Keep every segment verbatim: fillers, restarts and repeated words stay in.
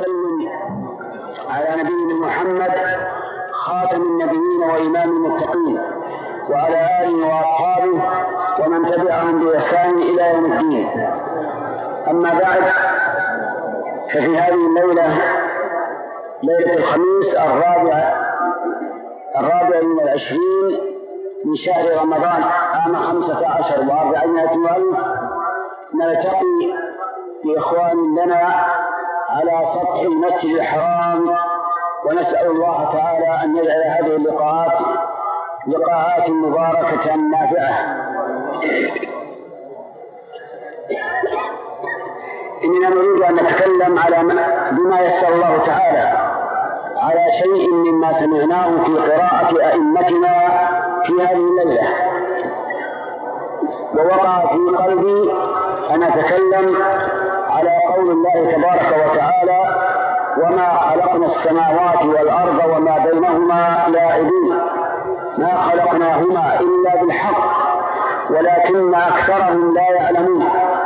وسلم على نبينا محمد خاتم النبيين وإمام المتقين وعلى آله وأصحابه ومن تبعهم بإحسان إلى يوم الدين. أما بعد، ففي هذه الليلة ليلة الخميس الرابع الرابع من العشرين من شهر رمضان عام خمسة عشر وأربعمائة وألف نلتقي بإخوان لنا على سطح المسجد الحرام، ونسأل الله تعالى أن يجعل هذه اللقاءات لقاءات مباركة نافعة. إننا نريد أن نتكلم على بما يسر الله تعالى على شيء مما سمعناه في قراءة أئمتنا في هذه الليلة، ووقع في قلبي أن أتكلم على قول الله تبارك وتعالى: وما خلقنا السماوات والأرض وما بينهما لاعبين، ما خلقناهما إلا بالحق ولكن أكثرهم لا يعلمون.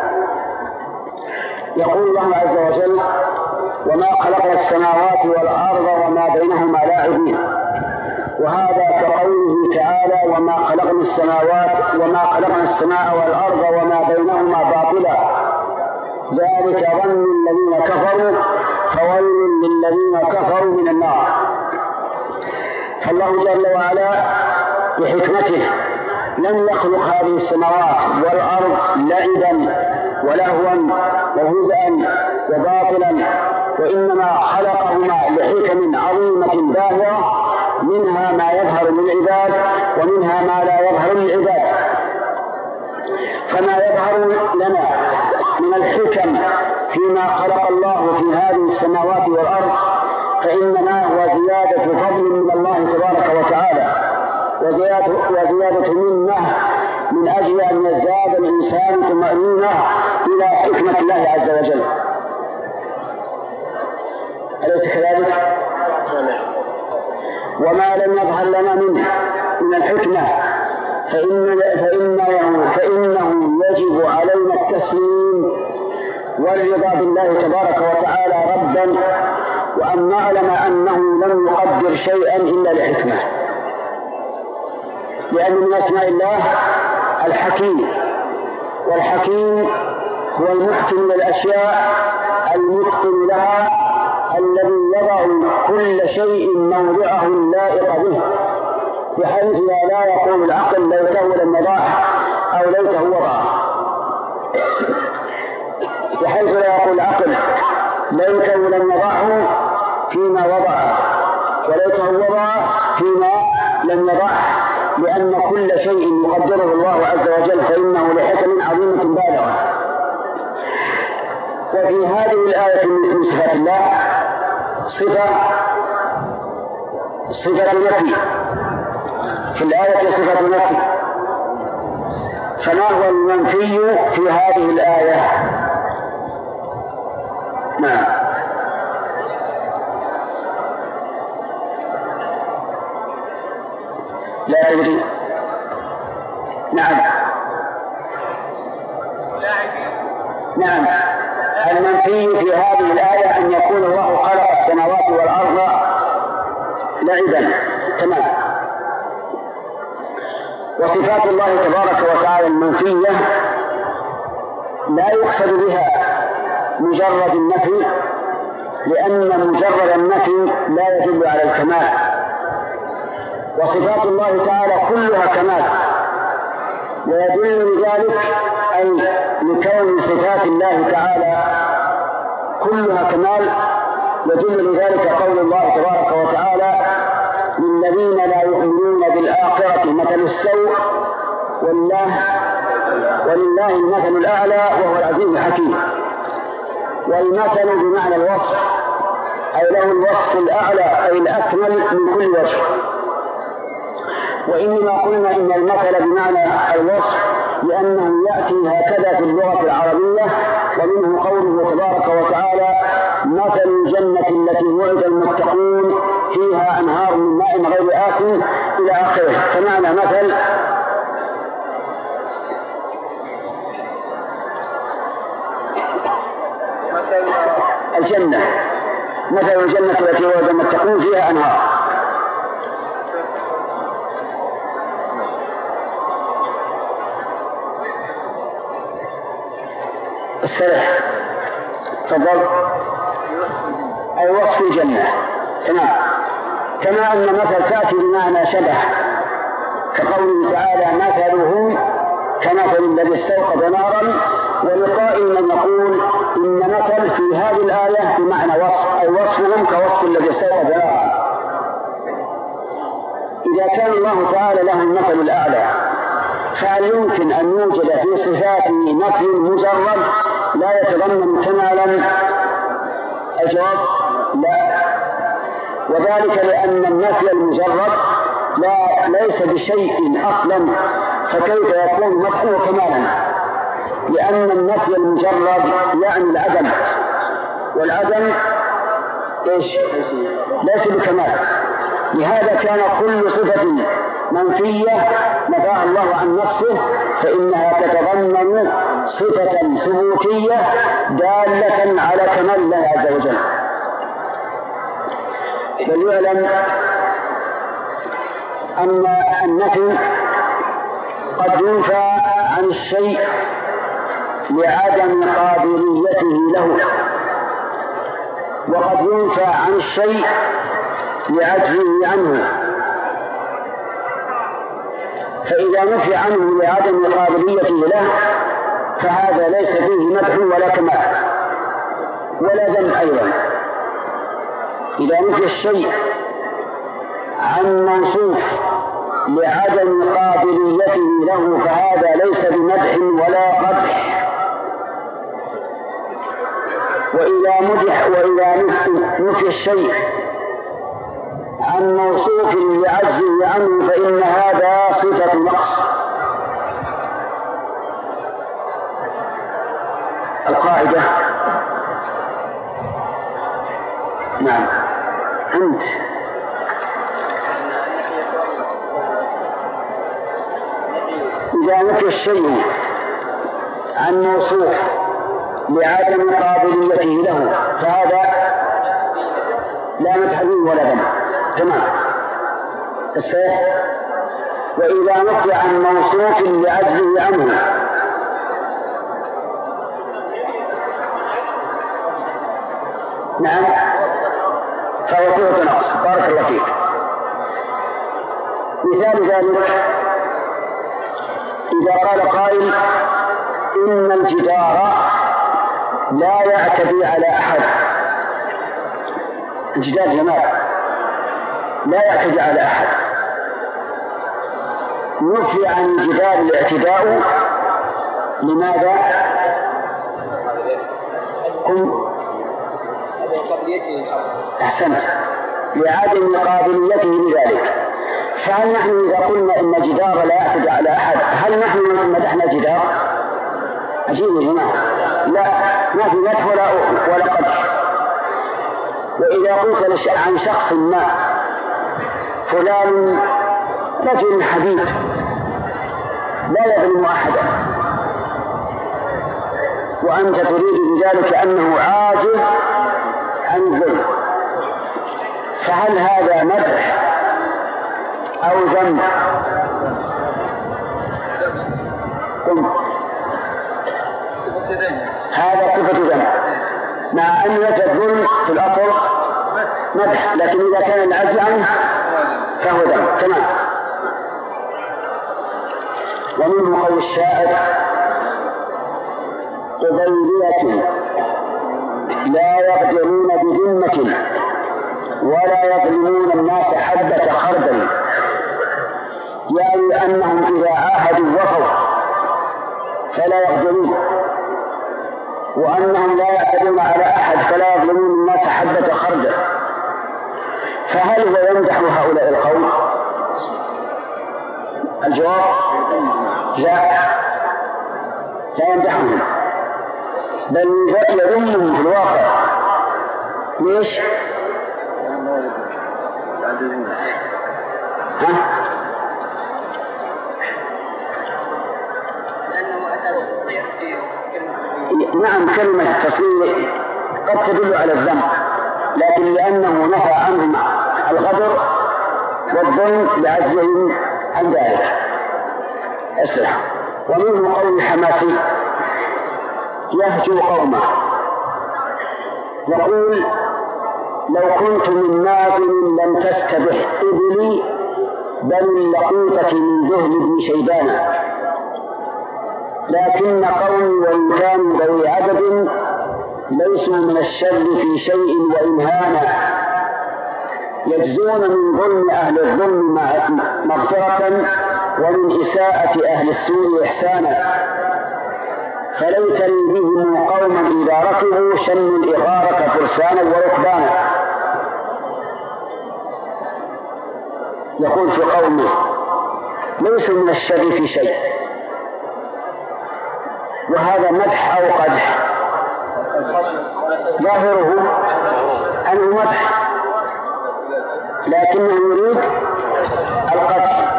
يقول الله عز وجل: وما خلقنا السماوات والأرض وما بينهما لاعبين، وهذا كقوله تعالى: وما خلقنا السماوات وما خلقنا السماء والأرض وما بينهما باطلا، ذلك ظن الذين كفروا فويل للذين كفروا من النار. فالله جل وعلا بحكمته لم يخلق هذه السماوات والأرض لعبا ولهوا وهزءا وباطلا، وإنما خلقهما لحكم عظيمة باهرة، منها ما يظهر للعباد ومنها ما لا يظهر للعباد. فما يظهر لنا من الحكم فيما خلق الله في هذه السماوات والأرض فإنما هو زيادة فضل من الله تبارك وتعالى، وزيادة, وزيادة منه من أجل أن يزداد الإنسان طمأنينة إلى حكمة الله عز وجل. أليس كذلك؟ وما لم يظهر لنا منه من الحكمة فإن فإنه, فإنه يجب علينا التسليم والرضا بالله تبارك وتعالى ربا، وأن نعلم أنه لم يقدر شيئا إلا لحكمة، لأن من أسماء الله الحكيم، والحكيم هو المحكم للأشياء المتقن لها، الذي يضع كل شيء موضعه اللائق به، بحيث لا يقول العقل ليته لم يضعه أو ليته وضعه، بحيث لا يقول العقل ليته لم يضعه فيما وضعه وليته وضعه فيما لم يضعه، لأن كل شيء يقدره الله عز وجل فإنه لحكم عظيمة بالغة. وفي هذه الآية من صفات الله صفة صفة نفي، في الآية صفة نفي، فما هو المنفي في هذه الآية؟ نعم، لا تدري. نعم نعم المنفي في هذه الآية أن يكون الله خلق السماوات والأرض لعبا، تمام. وصفات الله تبارك وتعالى المنفية لا يقصد بها مجرد النفي، لأن مجرد النفي لا يدل على الكمال، وصفات الله تعالى كلها كمال، ويدل لذلك أي لكون صفات الله تعالى كلها كمال يدل لذلك قول الله تبارك وتعالى: للذين لا يؤمنون بالآخرة مثل السوء والله ولله المثل الأعلى وهو العزيز الحكيم. والمثل بمعنى الوصف، أي له الوصف الأعلى أي الأكمل من كل وجه. وإنما قلنا إن المثل بمعنى الوصف لأنه يأتي هكذا في اللغة العربية، ومنه قوله تبارك وتعالى: مثل الجنة التي وعد المتقون فيها أنهار من ماء غير آسن إلى آخره. فمعنى مثل الجنة مثل الجنة التي وعد المتقون فيها أنهار. استرح تفضل. أي وصف الجنة تمام. كما أن مثل تأتي بمعنى شبه كقوله تعالى مثلهم كمثل الذي استوقد نارا، ولقائل من يقول إن مثل في هذه الآية بمعنى وصف، أي وصفهم كوصف الذي استوقد نارا. إذا كان الله تعالى له المثل الأعلى فهل يمكن أن يوجد في صفاته نفي مجرد لا يتضمن كمالا؟ الجواب لا، وذلك لأن النفي المجرد لا ليس بشيء أصلا، فكيف يكون مدحا وكمالا؟ لأن النفي المجرد يعني العدم، والعدم إيش؟ ليس بكمال. لهذا كان كل صفة منفية نفاها الله عن نفسه فإنها تتضمن صفة ثبوتية دالة على كمال الله عز وجل. بل يعلم أن النفي قد ينفى عن الشيء لعدم قابليته له، وقد ينفى عن الشيء لعجزه عنه. فإذا نفي عنه لعدم قابليته له فهذا ليس فيه مدح ولا كمال ولا ذم أيضا. إذا نفي الشيء عن موصوف لعدم قابليته له فهذا ليس بمدح ولا قدح. وإذا مدح وإذا نفي الشيء عن موصوف لعجزه عنه فإن هذا صفة نقص. القاعدة نعم أنت إذا نفي الشيء عن موصوف لعدم قابليته له فهذا لا مدح به ولا ذم تمام. الصحيح. وإذا نفي عن موصوف لعجزه عنه نعم فهو صفة نقص. بارك الله فيك. مثال ذلك إذا قال قائل إن الجدار لا يعتدي على أحد. الجدار جمال لا يعتدي على أحد. نفي عن الجدار الاعتداء لماذا؟ قم أحسنت لعدم قابليته لذلك. فهل نحن إذا قلنا إن الجدار لا يعتدي على أحد هل نحن مدحنا الجدار؟ عجيب يا جماعة. لا ما في مدح ولا ولا قدح. وإذا قلت عن شخص ما فلان رجل حبيب لا يظلم أحدا وأنت تريد بذلك أنه عاجز عن الظلم فهل هذا مدح أو ذم؟ قم. هذا صفة ذم مع أن يوجد الظلم في الأصل مدح، لكن إذا كان العجز عنه فهو ذم تمام. ومنه قول الشاعر قبيلية لا يقدرون بذمة ولا يظلمون الناس حبة خردل، يعني أنهم إذا عاهدوا وفوا فلا يقدرون، وأنهم لا يعتدون على أحد فلا يظلمون الناس حبة خردل. فهل هو يمدح هؤلاء القوم؟ الجواب لا، لا يمدحهم بل يذمهم في الواقع. ليش؟ ها؟ نعم كلمة التصريح قد تدل على الذم لكن لأنه نهى عنهم الغدر والظلم لعجزهم عن ذلك. اسمع. ومنه قول حماسي يهجو قومه يقول: لو كنت من مازن لم تستبح إبلي بل اللقيطة من ذهن بن شيبان، لكن قومي وإن كانوا ذوي عدد ليسوا من الشر في شيء وإن هانا، يجزون من ظلم أهل الظلم مغفرة ومن إساءة أهل السوء إحسانا، فليتني بهم قوما إذا ركبوا شموا الإغارة فرسانا وركبانا. يقول في قومه ليسوا من الشر في شيء، وهذا مدح أو قدح؟ ظاهره أنه مدح، لكنه يريد القدح،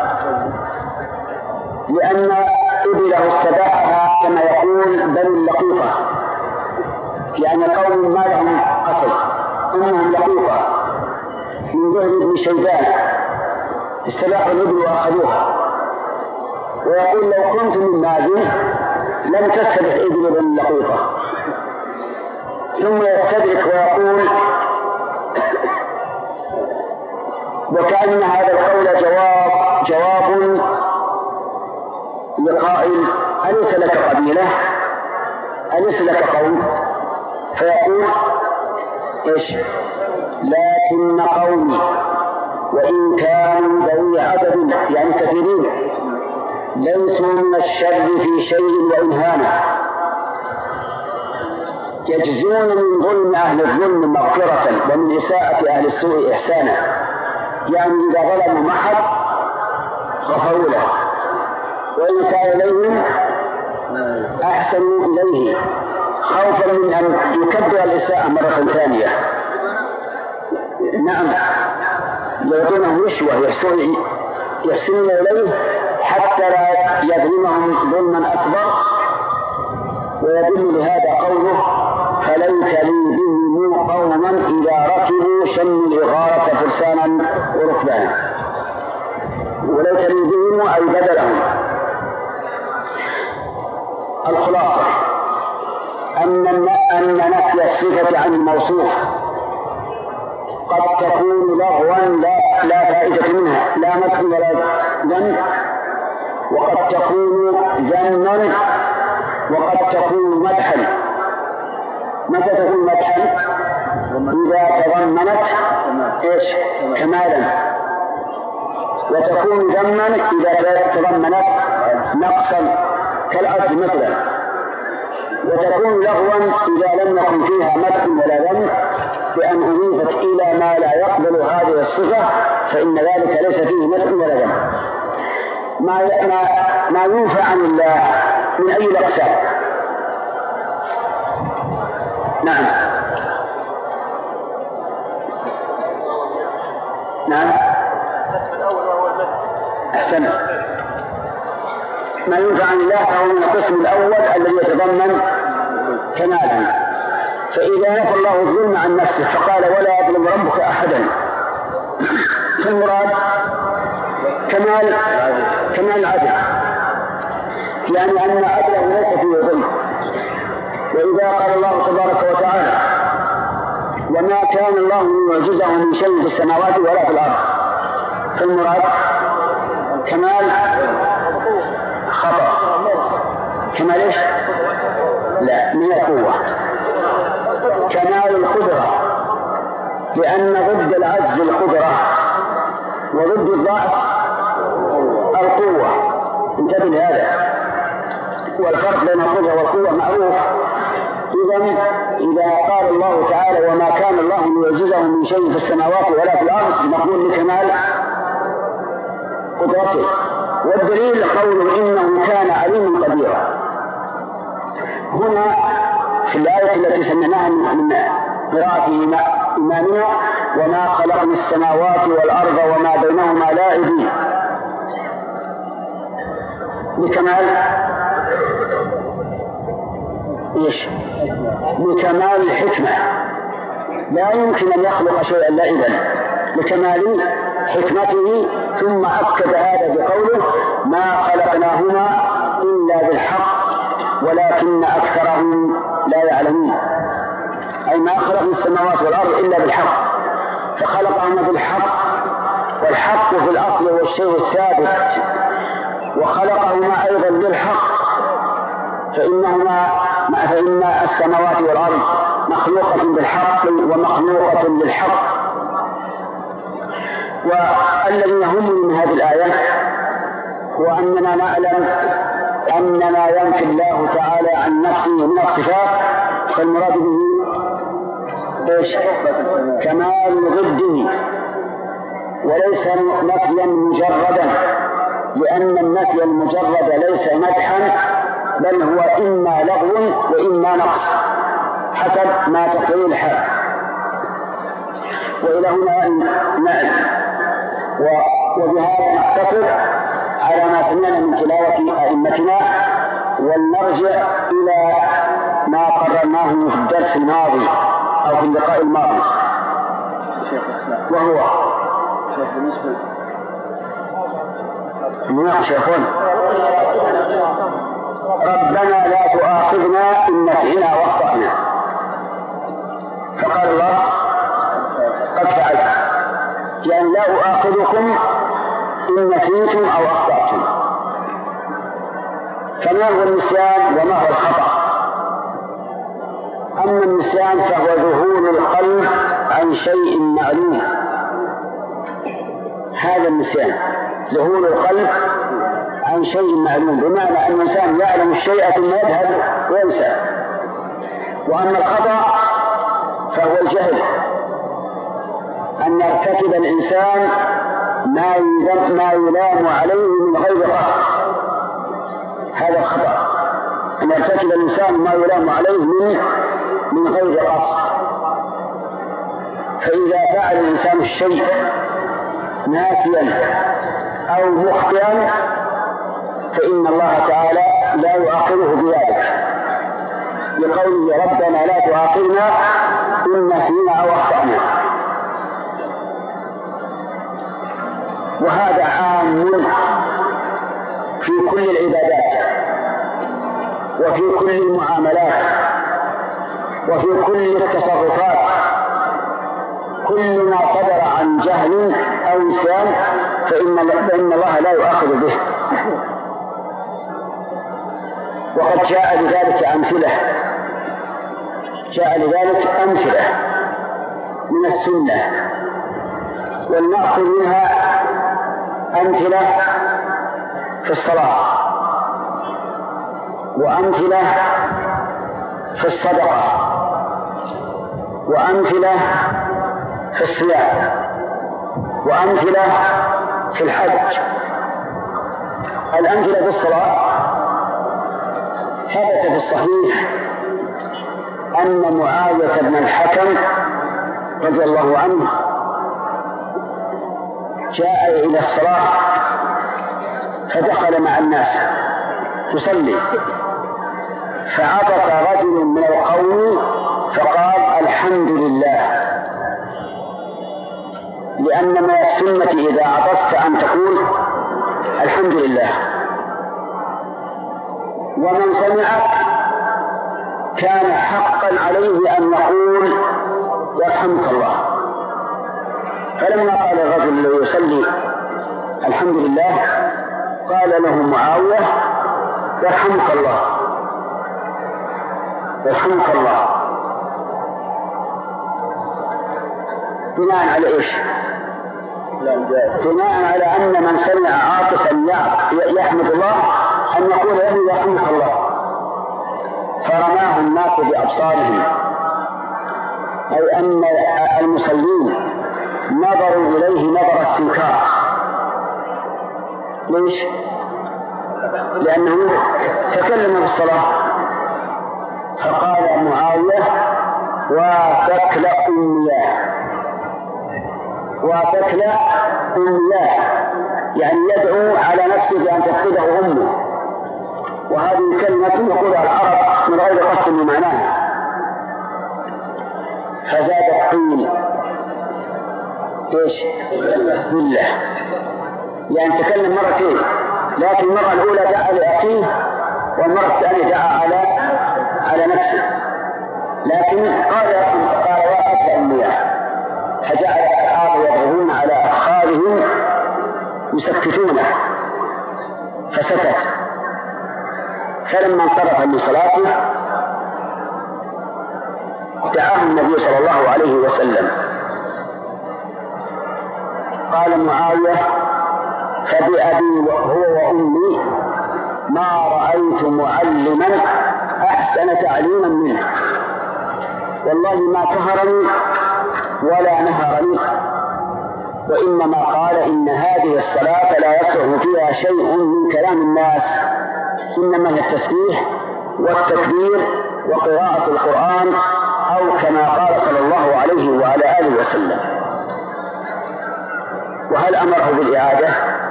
لأن إبله استباحها كما يقول بني اللقيطة، يعني قوم ما لهم أصل إنهم لقيطة من ذهن ابن شيبان استباحوا الإبل وأخذوها. ويقول لو كنت من مازن لم تستبح إبل بني اللقيطة. ثم يستدرك ويقول: وكأن هذا القول جواب جواب لقائل: أليس لك قبيلة؟ أليس لك قوم؟ فيقول: إيش؟ لكن قومي وإن كانوا ذوي عدد، يعني كثيرين، ليسوا من الشر في شيء وإن هانا، يجزون من ظلم أهل الظلم مغفرة ومن إساءة أهل السوء إحسانا، يعني إذا ظلموا محض غفروا له، وإن ساء إليهم أحسنوا إليه خوفا من أن يكبر الإساءة مرة ثانية. نعم، يعطونهم رشوة يحسنون إليه حتى لا يظلمهم ظلما أكبر. ويدل لهذا قوله: فليت لي بهم قوما إذا ركبوا شموا الإغارة فرسانا وركبانا. وليت لي بهم أي بدلهم. الخلاصة أن أن نفي الصفة عن الموصوف قد تكون لغوا لا, لا فائدة منها، لا مدح ولا ذم، وقد تكون ذما وقد تكون مدحا. متى تكون مدحا؟ إذا تضمنت إيش؟ كمالا. وتكون ذما إذا تضمنت نقصا كالعجز مثلا. وتكون لغوا إذا لم يكن فيها مدح ولا ذم، بأن أضيفت إلى ما لا يقبل هذه الصفة، فإن ذلك ليس فيه مدح ولا ذم. ما ما ينفى عن الله من أي الأقسام. نعم نعم أحسنت. ما ينفى عن الله فهو من القسم الأول الذي يتضمن كمالا. فإذا نفى الله الظلم عن نفسه فقال: ولا يظلم ربك أحدا، فالمراد كمال كمال العدل، يعني أن عدله ليس فيه ظلم. وإذا قال الله تبارك وتعالى: وما كان الله ليعجزه من شيء في السماوات ولا في الأرض، فالمراد كمال خطأ. كمال إيش؟ لا، من القوة. كمال القدرة، لأن ضد العجز القدرة وضد الضعف القوة. انتبه لهذا، والفرق بين القدرة والقوة معروف. إذن إذا قال الله تعالى: وما كان الله ليعجزه من شيء في السماوات ولا في الأرض، نقول لكمال قدرته. والدليل قوله: إنه كان عليما قديرا. هنا في الآية التي سمعناها من قراءة إمامنا: وما خلقنا السماوات والأرض وما بينهما لاعبين، بكمال إيش؟ بكمال الحكمة. لا يمكن أن يخلق شيئا لائبا لكمال حكمته. ثم أكد هذا بقوله ما خلقناهما إلا بالحق ولكن أكثرهم لا يعلمون، أي ما خلقنا السماوات والأرض إلا بالحق، فخلقهما بالحق، والحق في الأصل هو الشيء الثابت، وخلقهما أيضا بالحق، فإنهما فإن السماوات والأرض مخلوقة بالحق ومخلوقة للحق. والذي يهمني من هذه الآية هو أننا نعلم أننا ينفي الله تعالى عن نفسه من الصفات، فالمراد به إيش؟ كمال ضده، وليس نفيا مجردا، لأن النفي المجرد ليس مدحا بل هو إما لغو وإما نقص حسب ما تقتضيه الحال. وإلى هنا نعلم، وبهذا نقتصر على ما سمعنا من تلاوة أئمتنا، ولنرجع إلى ما قررناه في الدرس الماضي أو في اللقاء الماضي، وهو مناقشة يا أخوان. ربنا لا تؤاخذنا إن نسينا واخطأنا، فقال الله قد فعلت، يعني لا أؤاخذكم إن نسيتم أو أخطأتم. فما هو النسيان وما هو الخطأ؟ أما النسيان فهو ذهول القلب عن شيء معلوم، هذا النسيان ذهول القلب عن شيء معلوم، بمعنى أن الإنسان يعلم الشيء ثم يذهب وينسى. وأما الخطأ فهو الجهل، أن يرتكب الإنسان ما ما يلام عليه من غير قصد، هذا الخطأ، أن يرتكب الإنسان ما يلام عليه من من غير قصد. فإذا فعل الإنسان الشيء ناسيا أو مخطئا فإن الله تعالى لا يؤاخذه بذلك، لقوله ربنا لا تؤاخذنا إن نسينا أو أخطأنا. وهذا عام في كل العبادات وفي كل المعاملات وفي كل التصرفات. كل ما صدر عن جهل أو نسيان فإن الله لا يؤاخذ به. وقد جاء لذلك أمثلة جاء لذلك أمثلة من السنة، ولنأخذ منها أمثلة في الصلاة، وأمثلة في الصدقة، وأمثلة في الصيام، وأمثلة في الحج. الأمثلة في الصلاة ثبت في الصحيح أن معاوية بن الحكم رضي الله عنه جاء إلى الصلاة فدخل مع الناس يصلي، فعطس رجل من القوم فقال الحمد لله، لأن من السنة إذا عطست أن تقول الحمد لله، ومن سمعك كان حقا عليه أن يقول يرحمك الله. فلما قال الرجل الذي يصلي الحمد لله قال له معاوية يرحمك الله يرحمك الله بناء على إيش؟ بناء على أن من سمع عاطسا يحمد الله أن يقول له يرحمك الله. فرماه الناس بأبصارهم، أي أن المصلين نظروا إليه نظر استنكار. ليش؟ لأنه تكلم في الصلاة. فقال معاوية وثكل أمياه وثكل أمياه، يعني يدعو على نفسه بأن تفقده أمه، وهذه كلمة يقولها العرب من غير قصد بمعناها. فزاد الطين إيش؟ بالله، يعني تكلم مرتين، لكن المرة الأولى دعا لأخيه والمرة الثانية دعا على على نفسه، لكن قال قال وأكل المياه، فجعل الصحابة يضربون على أفخاذهم يسكتونه فسكت. فلما انصرف من صلاته دعاه النبي صلى الله عليه وسلم، قال معاوية فبأبي هو وأمي ما رأيت معلما أحسن تعليما منه، والله ما كهرني ولا نهرني، وإنما قال إن هذه الصلاة لا يصلح فيها شيء من كلام الناس، إنما هي التسبيح والتكبير وقراءة القرآن، أو كما قال صلى الله عليه وعلى آله وسلم. وهل أمره بالإعادة؟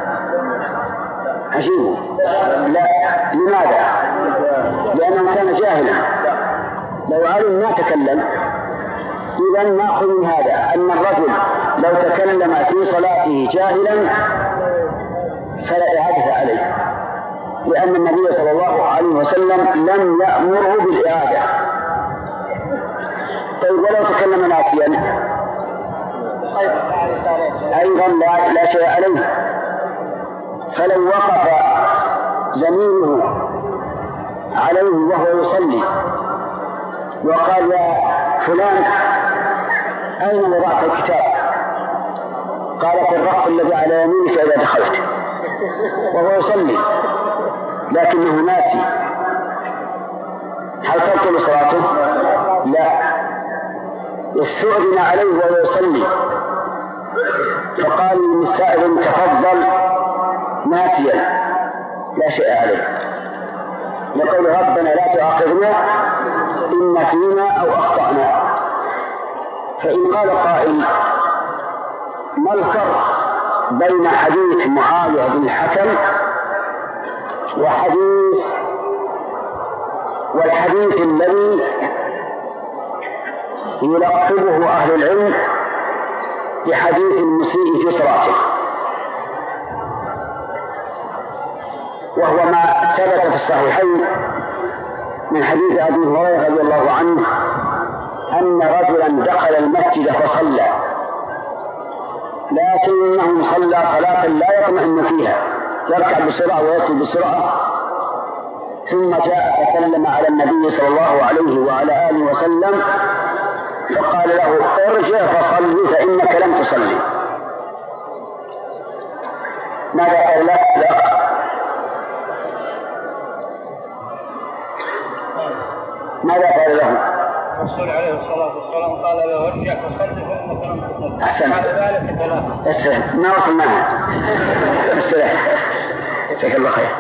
عجيب. لا. لماذا؟ لأنه كان جاهلا، لو علم ما تكلم. إذن نأخذ من هذا أن الرجل لو تكلم في صلاته جاهلا فلا إعادة عليه، لأن النبي صلى الله عليه وسلم لم يأمره بالإعادة. طيب ولو تكلم ناسيا أيضا لا, لا شيء عليه، فلو وقف زميله عليه وهو يصلي وقال يا فلان أين وضعت الكتاب؟ قال في الرف الذي على يمينك إذا دخلت، وهو يصلي لكنه ناسي، هل تبطل صلاته؟ لا. استؤذن عليه وهو يصلي فقال للمستأذن تفضل ناسيا، لا شيء عليه، يقول ربنا لا تؤاخذنا إن نسينا أو أخطأنا. فإن قال قائل ما الفرق بين حديث معاوية بن الحكم وحديث والحديث الذي يلقبه أهل العلم بحديث المسيء في صلاته، وهو ما ثبت في الصحيحين من حديث أبي هريرة رضي الله عنه أن رجلا دخل المسجد فصلى، لكنه صلى صلاة لا يطمئن فيها، يركع بسرعة ويسجد بسرعة، ثم جاء فسلم على النبي صلى الله عليه وعلى آله وسلم فقال له ارجع فصلي فإنك لم تصلي. ماذا قال له؟ لا. ماذا قال له؟ الرسول عليه الصلاة والسلام قال له ارجع فصلي فإنك لم تصلي. أحسنت. بعد ذلك ثلاثة. استرح. ما وصل معها. استرح. جزاك الله خير.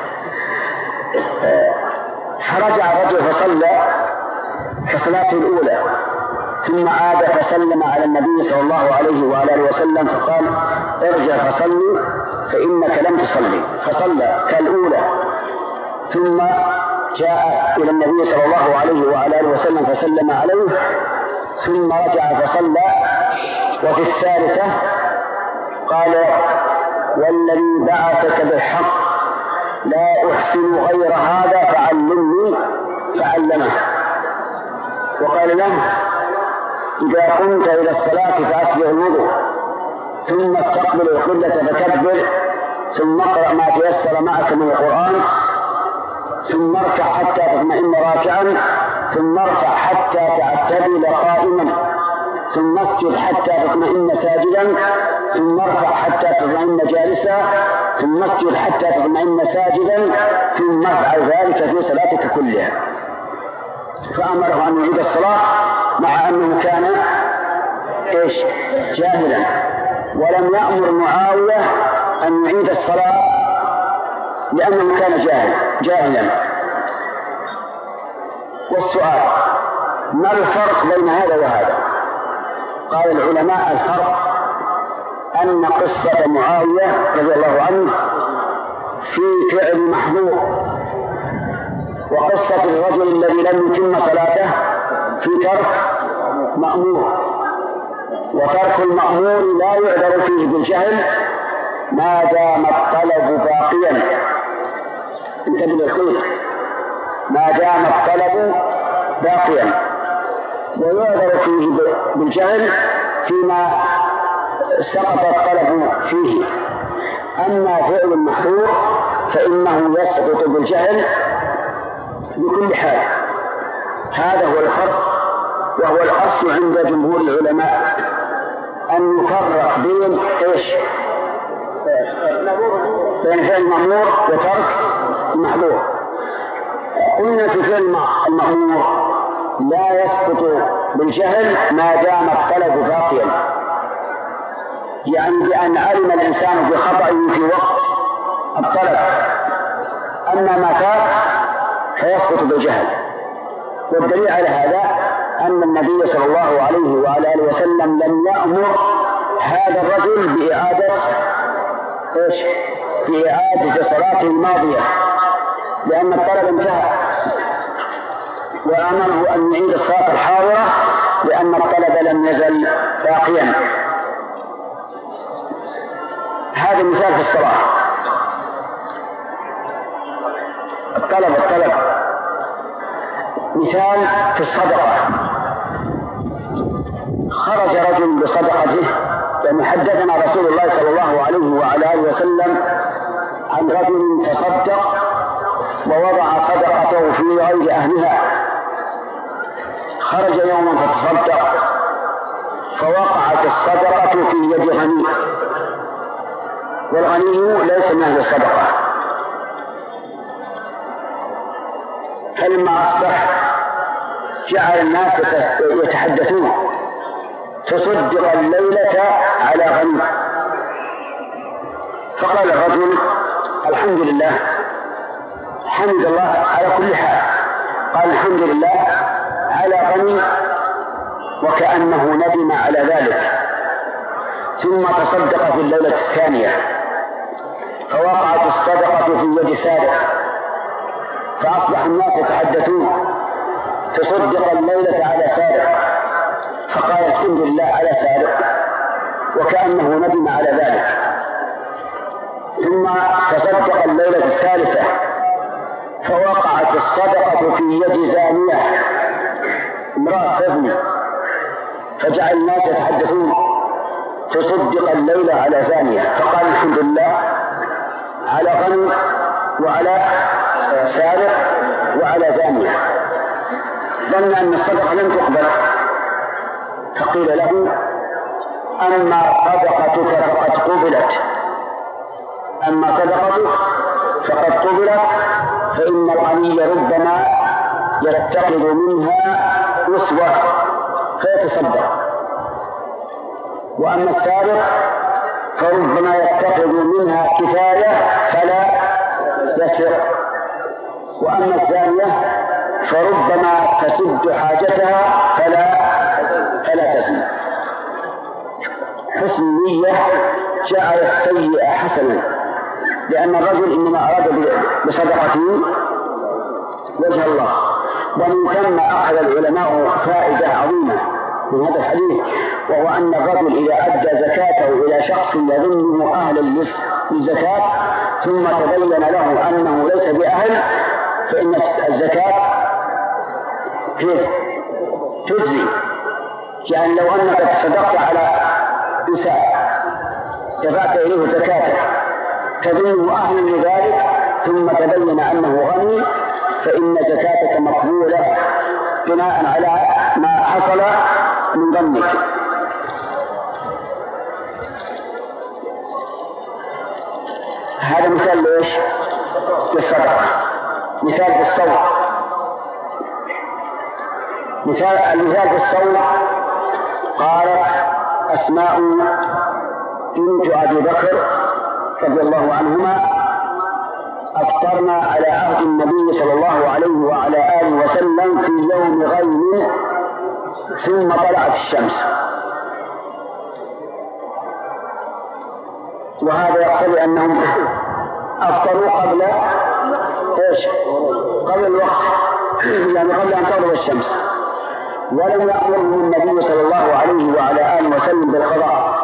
فرجع الرجل فصلى كصلاته الأولى، ثم عاد فسلم على النبي صلى الله عليه وعلى آله وسلم فقال ارجع فصلي فإنك لم تصلي، فصلى كالأولى، ثم جاء إلى النبي صلى الله عليه وعلى آله وسلم فسلم عليه، ثم رجع فصلى. وفي الثالثة قال والذي بعثك بالحق لا أحسن غير هذا فعلمني فعلمه، وقال له إذا قمت إلى الصلاة فأسبغ الوضوء، ثم استقبل القبلة فكبر، ثم اقرأ ما تيسر معك من القرآن، ثم اركع حتى تطمئن راكعا، ثم ارفع حتى تعتدل قائما، ثم اسجد حتى تطمئن ساجدا، ثم ارفع حتى تطمئن جالسا، ثم اسجد حتى تطمئن ساجدا، ثم افعل ذلك في صلاتك كلها. فأمره أن يعيد الصلاة مع أنه كان إيش؟ جاهلا، ولم يأمر معاوية أن يعيد الصلاة لأنه كان جاهل جاهلا. والسؤال ما الفرق بين هذا وهذا؟ قال العلماء الفرق أن قصة معاوية رضي الله عنه في فعل محظور، وقصة الرجل الذي لم يتم صلاته في ترك مأمور. وترك المأمور لا يعذر فيه بالجهل ما دام الطلب باقيا. انتبه للقيد، ما دام الطلب باقيا، ويعذر فيه بالجهل فيما سقط الطلب فيه. أما فعل المحظور فإنه يسقط بالجهل بكل حال. هذا هو الفرق، وهو الأصل عند جمهور العلماء أن يفرق بين إيش؟ بين فعل المأمور وترك المحظور. قلنا في فعل المأمور لا يسقط بالجهل ما دام الطلب باقيا، يعني بأن علم الإنسان بخطئه في وقت الطلب، أما ما فات فيسقط بالجهل. والدليل على هذا أن النبي صلى الله عليه وعلى آله وسلم لم يأمر هذا الرجل بإعادة إيش؟ بإعادة صلاته الماضية، لأن الطلب انتهى، وأمره أن يعيد الصلاة الحاضرة لأن الطلب لم يزل باقيا. هذا مثال في الصلاة. الطلب الطلب مثال في الصدقة. خرج رجل بصدقته، لأن حدثنا رسول الله صلى الله عليه وعلى آله وسلم عن رجل تصدق ووضع صدقته في غير أهلها. خرج يوما فتصدق فوقعت الصدقة في يد غني، والغني ليس من أهل الصدقة. فلما أصبح جعل الناس يتحدثون تصدق الليلة على غني. فقال الرجل الحمد لله، حمد الله على كل حال. قال الحمد لله على غني، وكأنه ندم على ذلك. ثم تصدق في الليلة الثانية فوقعت الصدقة في يد سارق، فأصبح الناس يتحدثون تصدق الليلة على سارق. فقال الحمد لله على سارق، وكأنه ندم على ذلك. ثم تصدق الليلة الثالثة فوقعت الصدقة في يد زانية، امرأة تزني، فجعل الناس يتحدثون تصدق الليلة على زانية. فقال الحمد لله على غني وعلى سارق وعلى زانية. ظن أن الصدقة لم تقبل، فقيل له أما صدقتك فقد قبلت، أما صدقتك فقد قبلت، فإن الغني ربما يتخذ منها أسوة فيتصدق، وأما السارق فربما يتخذ منها كفاية فلا يسرق، وأما الزانية فربما تسد حاجتها فلا فلا تزني. حسن النية جعل السيئة حسنا، لأن الرجل إنما أراد بصدقته وجه الله. ومن ثم أخذ العلماء فائدة عظيمة من هذا الحديث، وهو أن الرجل إذا أدى زكاته إلى شخص يظنه أهلا للزكاة ثم تبين له أنه ليس بأهل، فإن الزكاة كيف تجزي. يعني لو أنك تصدقت على إنسان دفعت إليه زكاتك تظنه أهلا لذلك ثم تبين أنه غني، فإن زكاتك مقبولة بناء على ما حصل من ظنك. هذا مثال ليش؟ للصدقة. مثال بالصوم. مثال المثال بالصوم قالت أسماء بنت أبي بكر رضي الله عنهما أفطرنا على عهد النبي صلى الله عليه وعلى آله وسلم في يوم غيم ثم طلعت الشمس. وهذا يقتضي أنهم أفطروا قبل إيش؟ قبل الوقت، يعني قبل أن تغرب الشمس. ولم يأمره النبي صلى الله عليه وعلى آله وسلم بالقضاء،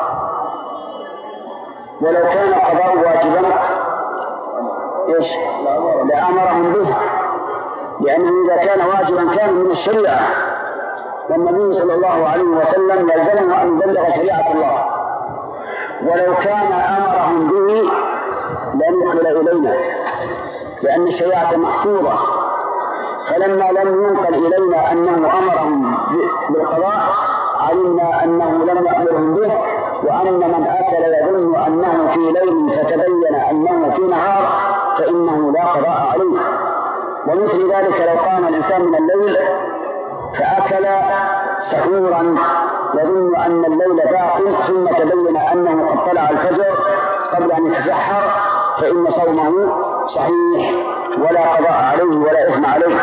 ولو كان القضاء واجبا إيش لأمرهم به، لأنه إذا كان واجبا كان من الشريعة، والنبي صلى الله عليه وسلم يلزمه أن يبلغ شريعة الله، ولو كان أمرهم به لم ينقل إلينا، لأن الشريعة محفوظة، فلما لم ينقل إلينا أنه أمرهم بالقضاء علمنا أنه لم يأمرهم به، وأن من أكل يظن أنه في ليل فتبين أنه في نهار فإنه لا قضاء عليه. ومثل ذلك لو قام الإنسان من الليل فأكل سحورا يظن أن الليل باق ثم تبين أنه قد طلع الفجر قبل أن يتسحر فإن صومه صحيح ولا قضاء عليه ولا إثم عليه.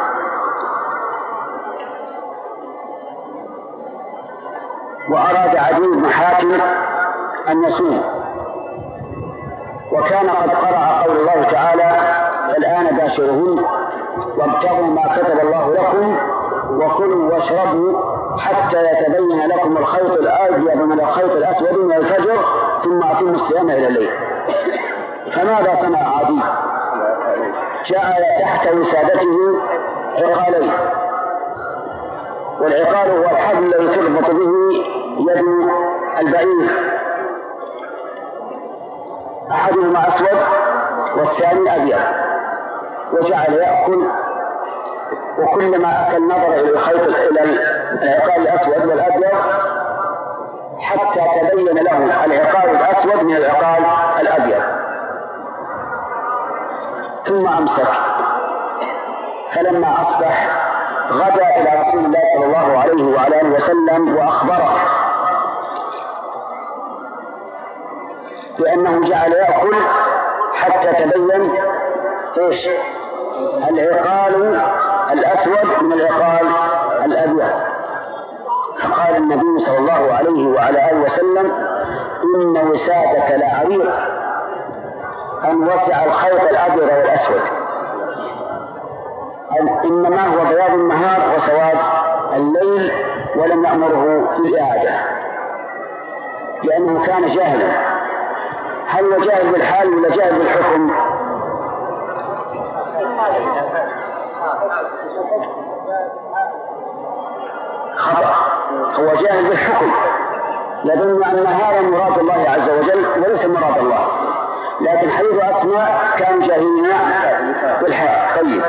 وأراد عدي بن حاتم أن يصوم، وكان قد قرأ قول الله تعالى: الآن باشرهن وابتغوا ما كتب الله لكم وكلوا واشربوا حتى يتبين لكم الخيط الأبيض من الخيط الأسود من الفجر ثم أتموا الصيام إلى الليل. فماذا صنع عدي؟ جعل تحت وسادته عقالين، والعقال هو الحبل الذي تربط به يد البعير، أحدهما أسود والثاني أبيض، وجعل يأكل، وكلما أكل نظر إلى الخيط إلى العقال الأسود والأبيض حتى تبين له العقال الأسود من العقال الأبيض، ثم أمسك. فلما أصبح غدا إلى رسول الله صلى الله عليه وعلى آله وسلم وأخبره بأنه جعل يأكل حتى تبين إيش العقال الأسود من العقال الأبيض. فقال النبي صلى الله عليه وعلى آله وسلم: إن وسادك لعريض أن وسع الخيط الأبيض والأسود، إنما هو بياض النهار وسواد الليل، ولم يأمره بالإعادة لأنه كان جاهلا. هل هو جاهل بالحال ولا جاهل بالحكم؟ خطأ، هو جاهل بالحكم، يظن أن هذا مراد الله عز وجل وليس مراد الله، لكن حديث أسماء كان جاهلين بالحال. طيب،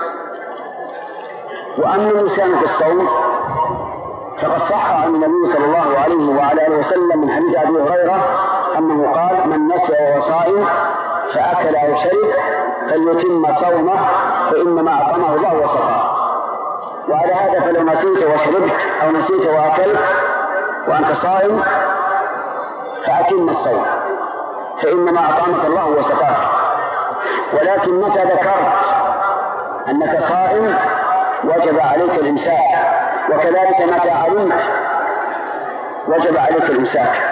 وأما الإنسان في الصوم فقد صح عن النبي صلى الله عليه وعلى آله وسلم من حديث أبي هريرة أنه قال: من نسي وهو صائم فأكل أو شرب فليتم صومه فإنما أطعمه الله وسقاه. وعلى هذا فلو نسيت وشربت أو نسيت وأكلت وأنت صائم فأتم الصوم فإنما أطعمك الله وسقاك. ولكن متى ذكرت أنك صائم وجب عليك الإمساك، وكذلك متى علمت وجب عليك الإمساك.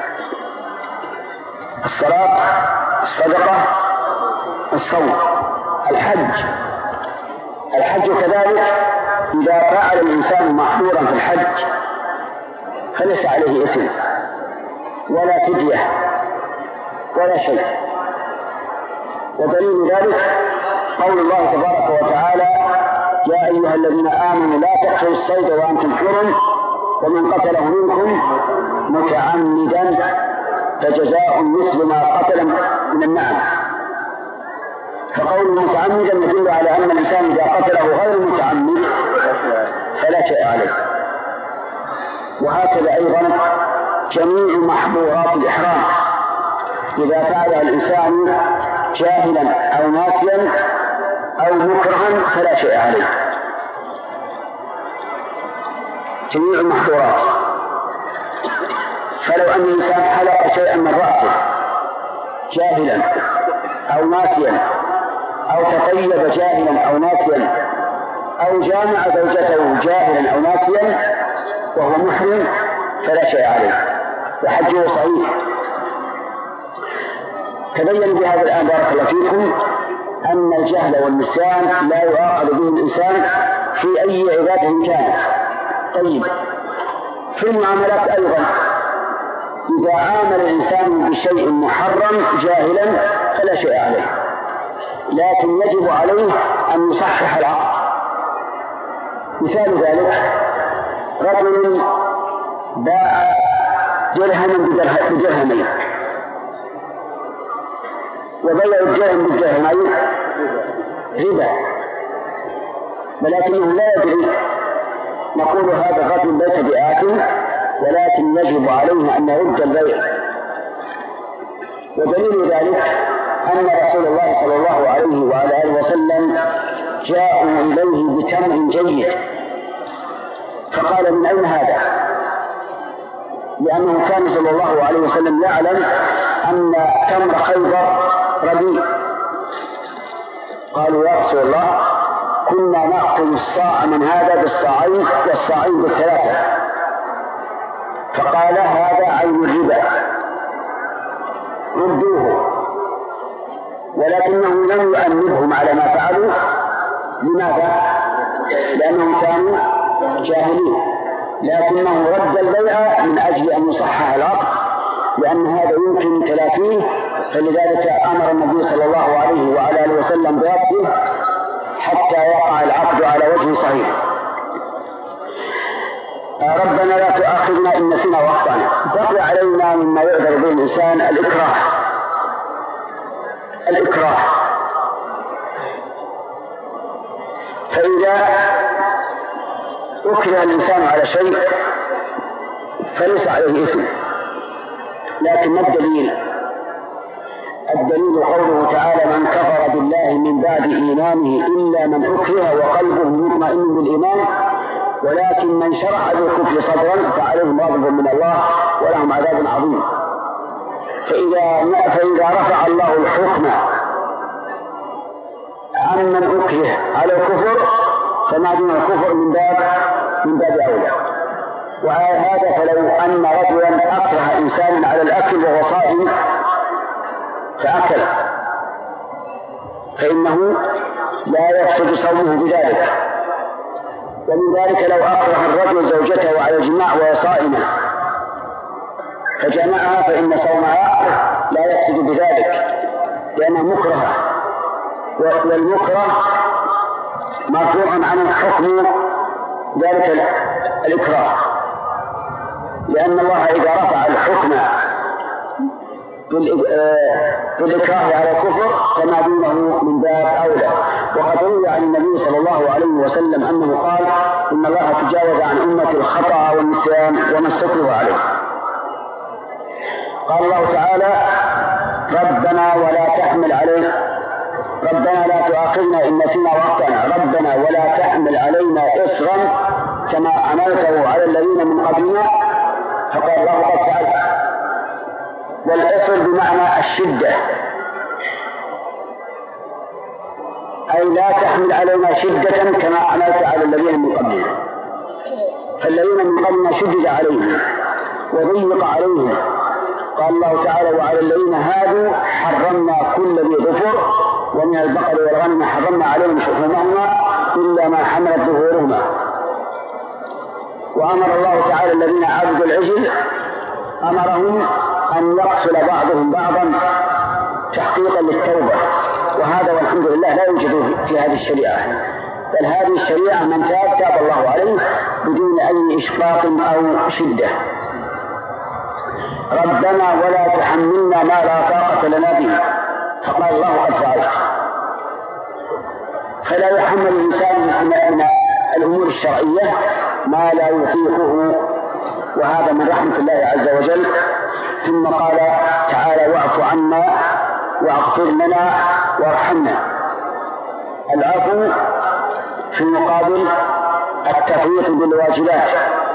الصلاة، الصدقة، الصوم، الحج. الحج كذلك إذا فعل الإنسان محظورا في الحج فليس عليه إثم ولا فدية ولا شيء. ودليل ذلك قول الله تبارك وتعالى: يا أيها الذين آمنوا لا تقتلوا الصيد وأنتم حرم ومن قتله منكم متعمدا فجزاء مثل ما قتل من النعم. فقول متعمدا يدل على أن الإنسان إذا قتله غير متعمد فلا شيء عليه. وهكذا أيضا جميع محظورات الإحرام إذا فعل الإنسان جاهلا أو ناسيا أو مكرها فلا شيء عليه. جميع المحظورات. فلو أن الإنسان حلق شيئا من رأسه جاهلا أو ناسيا أو تطيب جاهلا أو ناسيا أو جامع زوجته جاهلا أو ناسيا وهو محرم فلا شيء عليه وحجه صحيح. تبين بهذا الآن بارك الله فيكم أن الجهل والنسيان لا يؤاخذ به الإنسان في أي عبادة كانت، طيب، في المعاملات أيضا إذا عامل الإنسان بشيء محرم جاهلا فلا شيء عليه، لكن يجب عليه أن يصحح العقد. مثال ذلك رجل باع درهما بدرهمين، وبيع الدرهم بالدرهمين ربا، ولكنه لا يدري، نقول هذا الرجل ليس بآثم، ولكن يجب عليه أن يرد البيع. ودليل ذلك أن رسول الله صلى الله عليه وعلى آله وسلم جاءوا إليه بتمر جيد، فقال: من أين هذا؟ لأنه كان صلى الله عليه وسلم يعلم أن تمر خيبر رديء. قالوا: يا رسول الله، كنا نأخذ الصاع من هذا بالصاعين والصاعين بالثلاثة. فقال: هذا عين الربا، ردوه. ولكنه لم يؤنبهم على ما فعلوا. لماذا؟ لأنهم كانوا جاهلين، لكنه رد البيع من أجل أن يصحح العقد، لأن هذا يمكن تلافيه، فلذلك أمر النبي صلى الله عليه وعلى آله وسلم برده حتى يقع العقد على وجه صحيح. ربنا لا تؤاخذنا إن نسينا وأخطأنا. بقي علينا مما يعذر به الإنسان الإكراه. الإكراه فإذا أكره الإنسان على شيء فليس عليه إثم، لكن ما الدليل؟ الدليل قوله تعالى: من كفر بالله من بعد إيمانه إلا من أكره وقلبه مطمئن بالإيمان ولكن من شرح بالكفر صدرا فعليهم غضب من الله ولهم عذاب عظيم. فإذا فإذا رفع الله الحكم عن من أكره على الكفر فما دون الكفر من باب من باب أولى. وهذا فلو أن رجلا أكره إنسانا على الأكل وهو صائم فأكل فإنه لا يفسد صومه بذلك. ومن ذلك لو أكره الرجل زوجته على الجماع وهي صائمة فجمعها فإن صومها لا يفسد بذلك لأنها مكرهة، والمكره مرفوع عنه حكم ذلك الإكراه، لأن الله إذا رفع الحكم بالإكراه على الكفر فما دونه من باب أولى. وقد روي عن النبي صلى الله عليه وسلم أنه قال: إن الله تجاوز عن أمة الخطأ والنسيان وما استكره عليه. قال الله تعالى: ربنا ولا تحمل علينا ربنا لا تؤاخذنا إن نسينا وأخطأنا ربنا ولا تحمل علينا إصرا كما حملته على الذين من قبلنا. فقال الله: قد فعلت. والإصر بمعنى الشدة، أي لا تحمل علينا شدة كما حملت على الذين من قبلنا. فالذين من قبلنا شدد عليهم وضيق عليهم. قال الله تعالى: وعلى الذين هادوا حرمنا كل ذي ظفر ومن البقر والغنم حرمنا عليهم شحومهما إلا ما حملت ظهورهما. وأمر الله تعالى الذين عبدوا العجل أمرهم أن يقتل بعضهم بعضا تحقيقا للتوبة، وهذا والحمد لله لا يوجد في هذه الشريعة، بل هذه الشريعة من تاب تاب الله عليه بدون أي إشقاق أو شدة. ربنا ولا تحملنا ما لا طاقة لنا به. فقال الله: قد فعلت. فلا يحمل الإنسان من الأمور الشرعية ما لا يطيقه، وهذا من رحمة الله عز وجل. ثم قال تعالى: واعف عنا واغفر لنا وارحمنا. العفو في مقابل التفويض بالواجبات،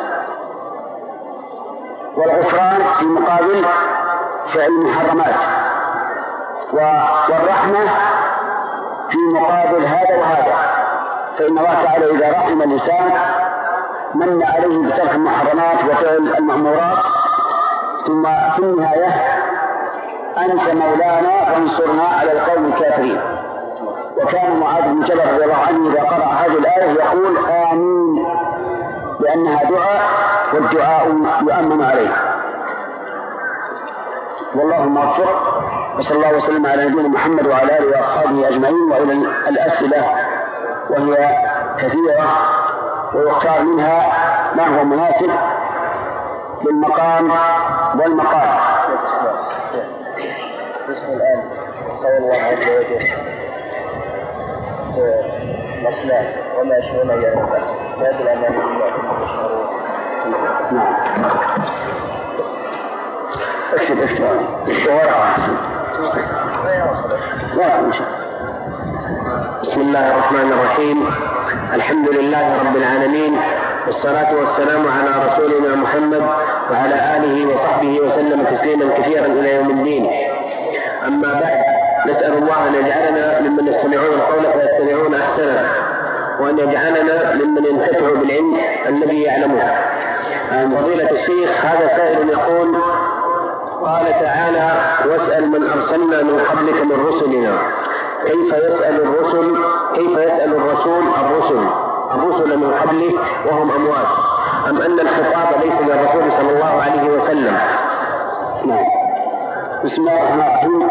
والغفران في مقابل فعل المحرمات، والرحمة في مقابل هذا وهذا. فإن الله تعالى إذا رحم الإنسان من عليه بترك المحرمات وفعل المأمورات، ثم في النهاية: أنت مولانا فانصرنا على القوم الكافرين. وكان معاذ بن جبل رضي الله عنه إذا قرأ هذه الآية يقول: آمين، لأنها دعاء والدعاء يؤمن عليه. والله موفق، وصلى الله وسلم على نبينا محمد وعلى آله وأصحابه أجمعين. وإلى الأسئلة وهي كثيرة ويختار منها ما هو مناسب للمقام والمقال. بسم الآن قول الله عز وجل مصنع وما شئنا ينفع لا بالأمان إلا أنهم يشعرون. نعم. اكتب اكتب ورقة. بسم الله الرحمن الرحيم. الحمد لله رب العالمين، والصلاة والسلام على رسولنا محمد وعلى آله وصحبه وسلم تسليما كثيرا إلى يوم الدين. أما بعد، نسأل الله أن يجعلنا ممن يستمعون القول فيتبعون أحسنه، وأن يجعلنا ممن ينتفع بالعلم الذي يعلمه. فضيلة الشيخ، هذا سائل يقول: قال تعالى: واسأل من أرسلنا من قبلك من رسلنا. كيف يسأل الرسل كيف يسأل الرسول الرسل الرسل من قبله وهم أموات، أم أن الخطاب ليس للرسول صلى الله عليه وسلم؟ نعم. بسم الله الرحمن الرحيم.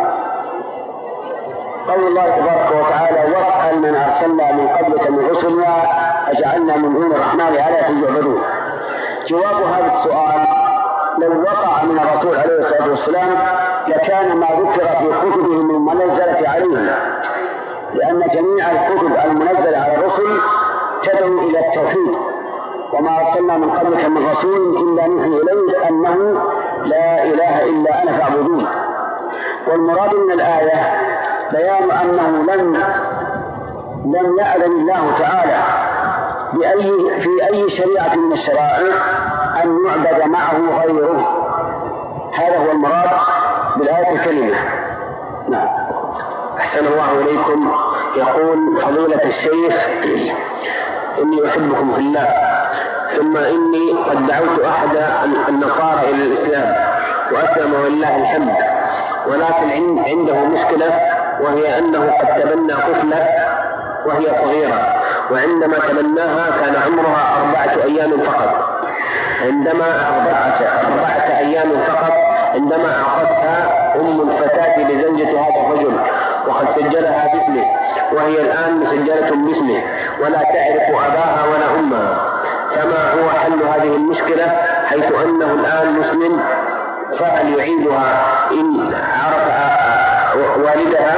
قول الله تبارك وتعالى: واسأل من أرسلنا من قبلك من رسلنا أجعلنا من دون الرحمن آلهة يعبدون. جواب هذا السؤال: لو وقع من الرسول عليه الصلاة والسلام لكان ما ذكر في كتبه من المنزلة عليه، لأن جميع الكتب المنزلة على الرسل تدعو إلى التوحيد، وما أرسلنا من قبلك من رسول إلا نوحي إليه أنه لا إله إلا أنا فاعبدون. والمراد من الآية بيان أنه لم لم يأذن الله تعالى بأي في أي شريعة من الشرائع أن يعبد معه غيره. هذا هو المراد بالآية الكريمة. نعم. أحسن الله إليكم. يقول فضيلة الشيخ: إني أحبكم في الله، ثم إني قد دعوت أحد النصارى إلى الإسلام وأسلم ولله الحمد، ولكن عنده مشكلة، وهي أنه قد تبنى طفلة وهي صغيرة، وعندما تبناها كان عمرها أربعة أيام فقط. عندما أربعة أربعة أيام فقط عندما أعطتها أم الفتاة لزوجة هذا الرجل، وقد سجلها باسمه، وهي الآن مسجلة باسمه ولا تعرف أباها ولا أمها. فما هو حل هذه المشكلة، حيث أنه الآن مسلم، فهل يعيدها إن عرف والدها؟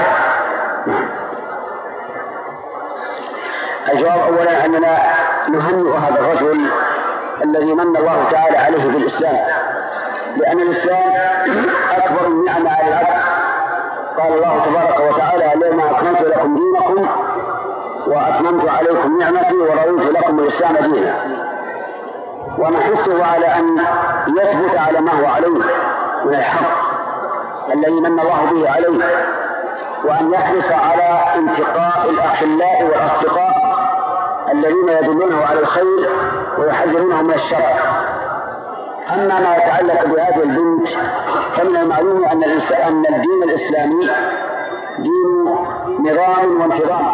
الجواب أولا أننا نهنئ هذا الرجل الذي من الله تعالى عليه بالإسلام، لأن الإسلام أكبر النعمة على العبد. قال الله تبارك وتعالى: اليوم أكملت لكم دينكم وأتممت عليكم نعمتي ورضيت لكم الإسلام دينا. ونحثه على أن يثبت على ما هو عليه من الحق الذي من الله به عليه، وأن يحرص على انتقاء الأخلاء والأصدقاء الذين يدلونه على الخير ويحذرونه من الشر. أما ما يتعلق بهذه البنت فمن المعلوم أن أن الدين الإسلامي دين نظام وانتظام،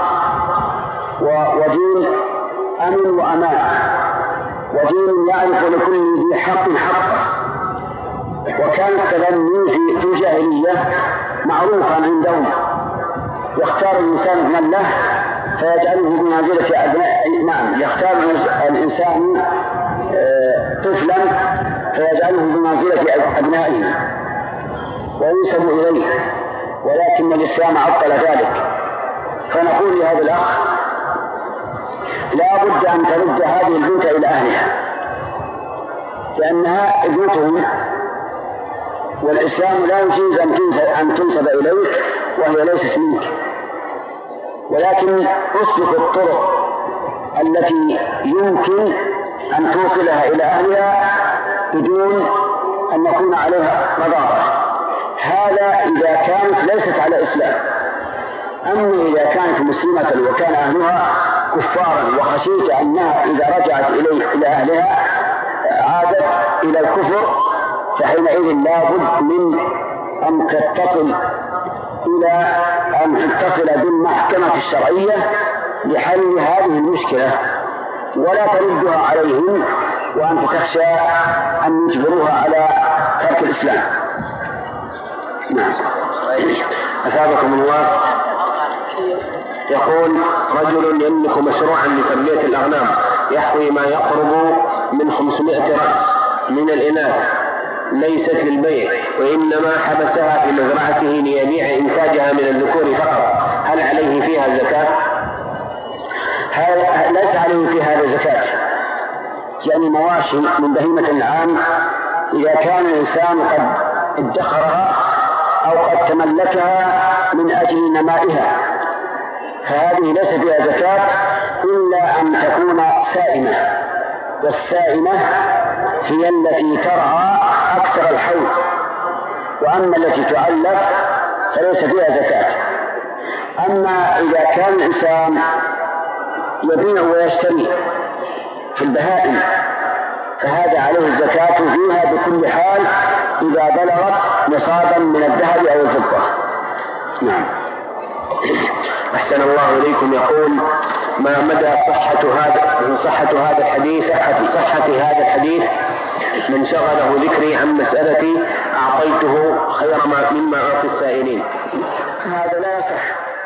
ودين أمن وأمان، ودين يعرف لكل ذي حق حقه. وكان التبني في الجاهلية معروفا عندهم، يختار الإنسان من له فيجعله بمنزلة أبناء. نعم، يختار الإنسان طفلا فيجعله بمنزلة أبنائه وينسب إليه، ولكن الإسلام عطل ذلك. فنقول لهذا الأخ: لا بد أن ترد هذه البنت إلى أهلها، لأنها ابنتهم، والإسلام لا يجوز أن تنسب إليك وهي ليست منك، ولكن اسلك الطرق التي يمكن أن توصلها إلى أهلها بدون أن يكون عليها مضارة. هذا إذا كانت ليست على إسلام. أما إذا كانت مسلمة وكان أهلها كفارا وخشيت أنها إذا رجعت إلي إلى أهلها عادت إلى الكفر، فحينئذ لا بد من أن تتصل إلى أن تتصل بالمحكمة الشرعية لحل هذه المشكلة، ولا تردها عليهم وأنت تخشى أن يجبروها على ترك الإسلام. نعم. أثابكم الله. يقول رجل يملك مشروعا لتربية الأغنام يحوي ما يقرب من خمسمائة رأس من الإناث ليست للبيع، وإنما حبسها في مزرعته ليبيع إنتاجها من الذكور فقط، هل عليه فيها زكاة؟ ليس عليه فيها هذا زكاة، يعني مواشي من بهيمة الأنعام إذا كان الإنسان قد ادخرها أو قد تملكها من أجل نمائها فهذه ليس فيها زكاة إلا أن تكون سائمة، والسائمة هي التي ترعى أكثر الحول، وأما التي تعلف فليس فيها زكاة. أما إذا كان الإنسان يبيع ويشتري في البهائم فهذا عليه الزكاة فيها بكل حال إذا بلغت نصابا من الذهب أو الفضة. نعم. أحسن الله إليكم. يقول ما مدى صحة هذا صحة هذا الحديث صحة, صحة هذا الحديث من شغله ذكري عن مسألتي أعطيته خير ما مما أعطي السائلين؟ هذا لا يصح.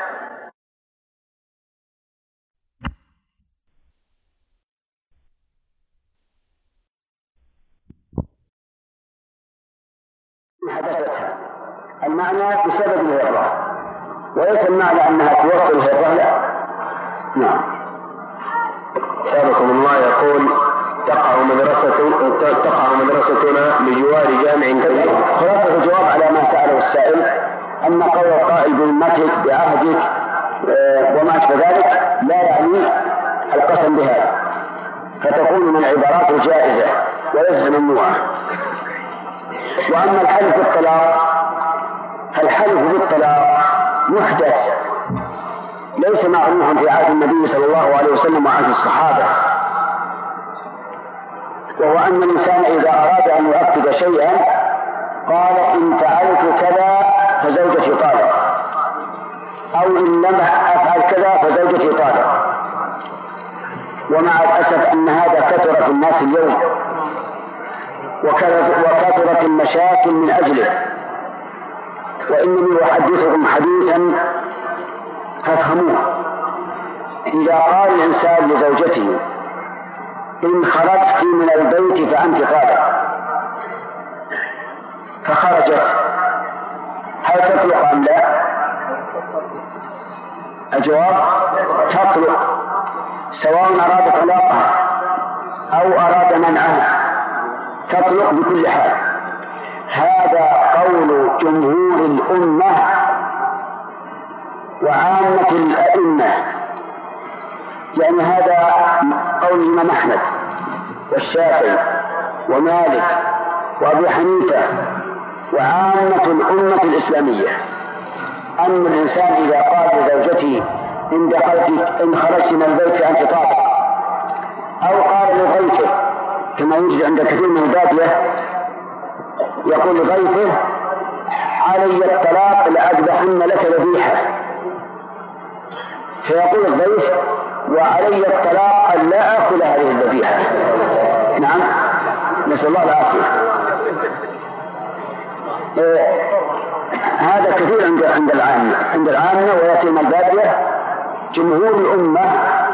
حدثتها المعنى بسبب الهرة، وليس المعنى أنها توصل الهرة، لا. نعم. سابقكم الله. يقول تقع مدرسة تقع مدرستنا بجوار جامع كبير. خلاصة الجواب على ما سأله السائل أن قول القائل بذمتك بعهدك وما أشبه ذلك لا يعني القسم بهذا، فتكون من العبارات الجائزة وليس ممنوعة. وأما الحلف بالطلاق فالحلف بالطلاق محدث ليس معروفا في عهد النبي صلى الله عليه وسلم وعهد الصحابة، وهو أن الإنسان إذا أراد أن يؤكد شيئا قال إن فعلت كذا فزوجتي طالق، أو إن لم أفعل كذا فزوجتي طالق. ومع الأسف أن هذا كثر في الناس اليوم وكثرت المشاكل من أجله. وإنني أحدثكم حديثا فافهموه. إذا قال الإنسان لزوجته إن خرجت من البيت فأنت طالق، فخرجت، هل تطلق أم لا؟ الجواب تطلق، سواء أراد طلاقها أو أراد منعها تطلق بكل حال. هذا قول جمهور الأمة وعامة الأئمة، يعني هذا قول الإمام أحمد والشافعي ومالك وأبي حنيفة وعامة الأمة الإسلامية، أن الإنسان إذا قال لزوجته إن دخلت إن خرجت من البيت فأنت طالق، أو قال لضيفه كما يوجد عند كثير من البادية يقول لضيفه علي الطلاق لأذبحن لك ذبيحة، فيقول الضيف وعلي الطلاق أن لا آكل هذه الذبيحة. نعم، نسأل الله العافية. إيه هذا كثير عند عند العامة عند العامة ولا سيما البادية. جمهور الأمة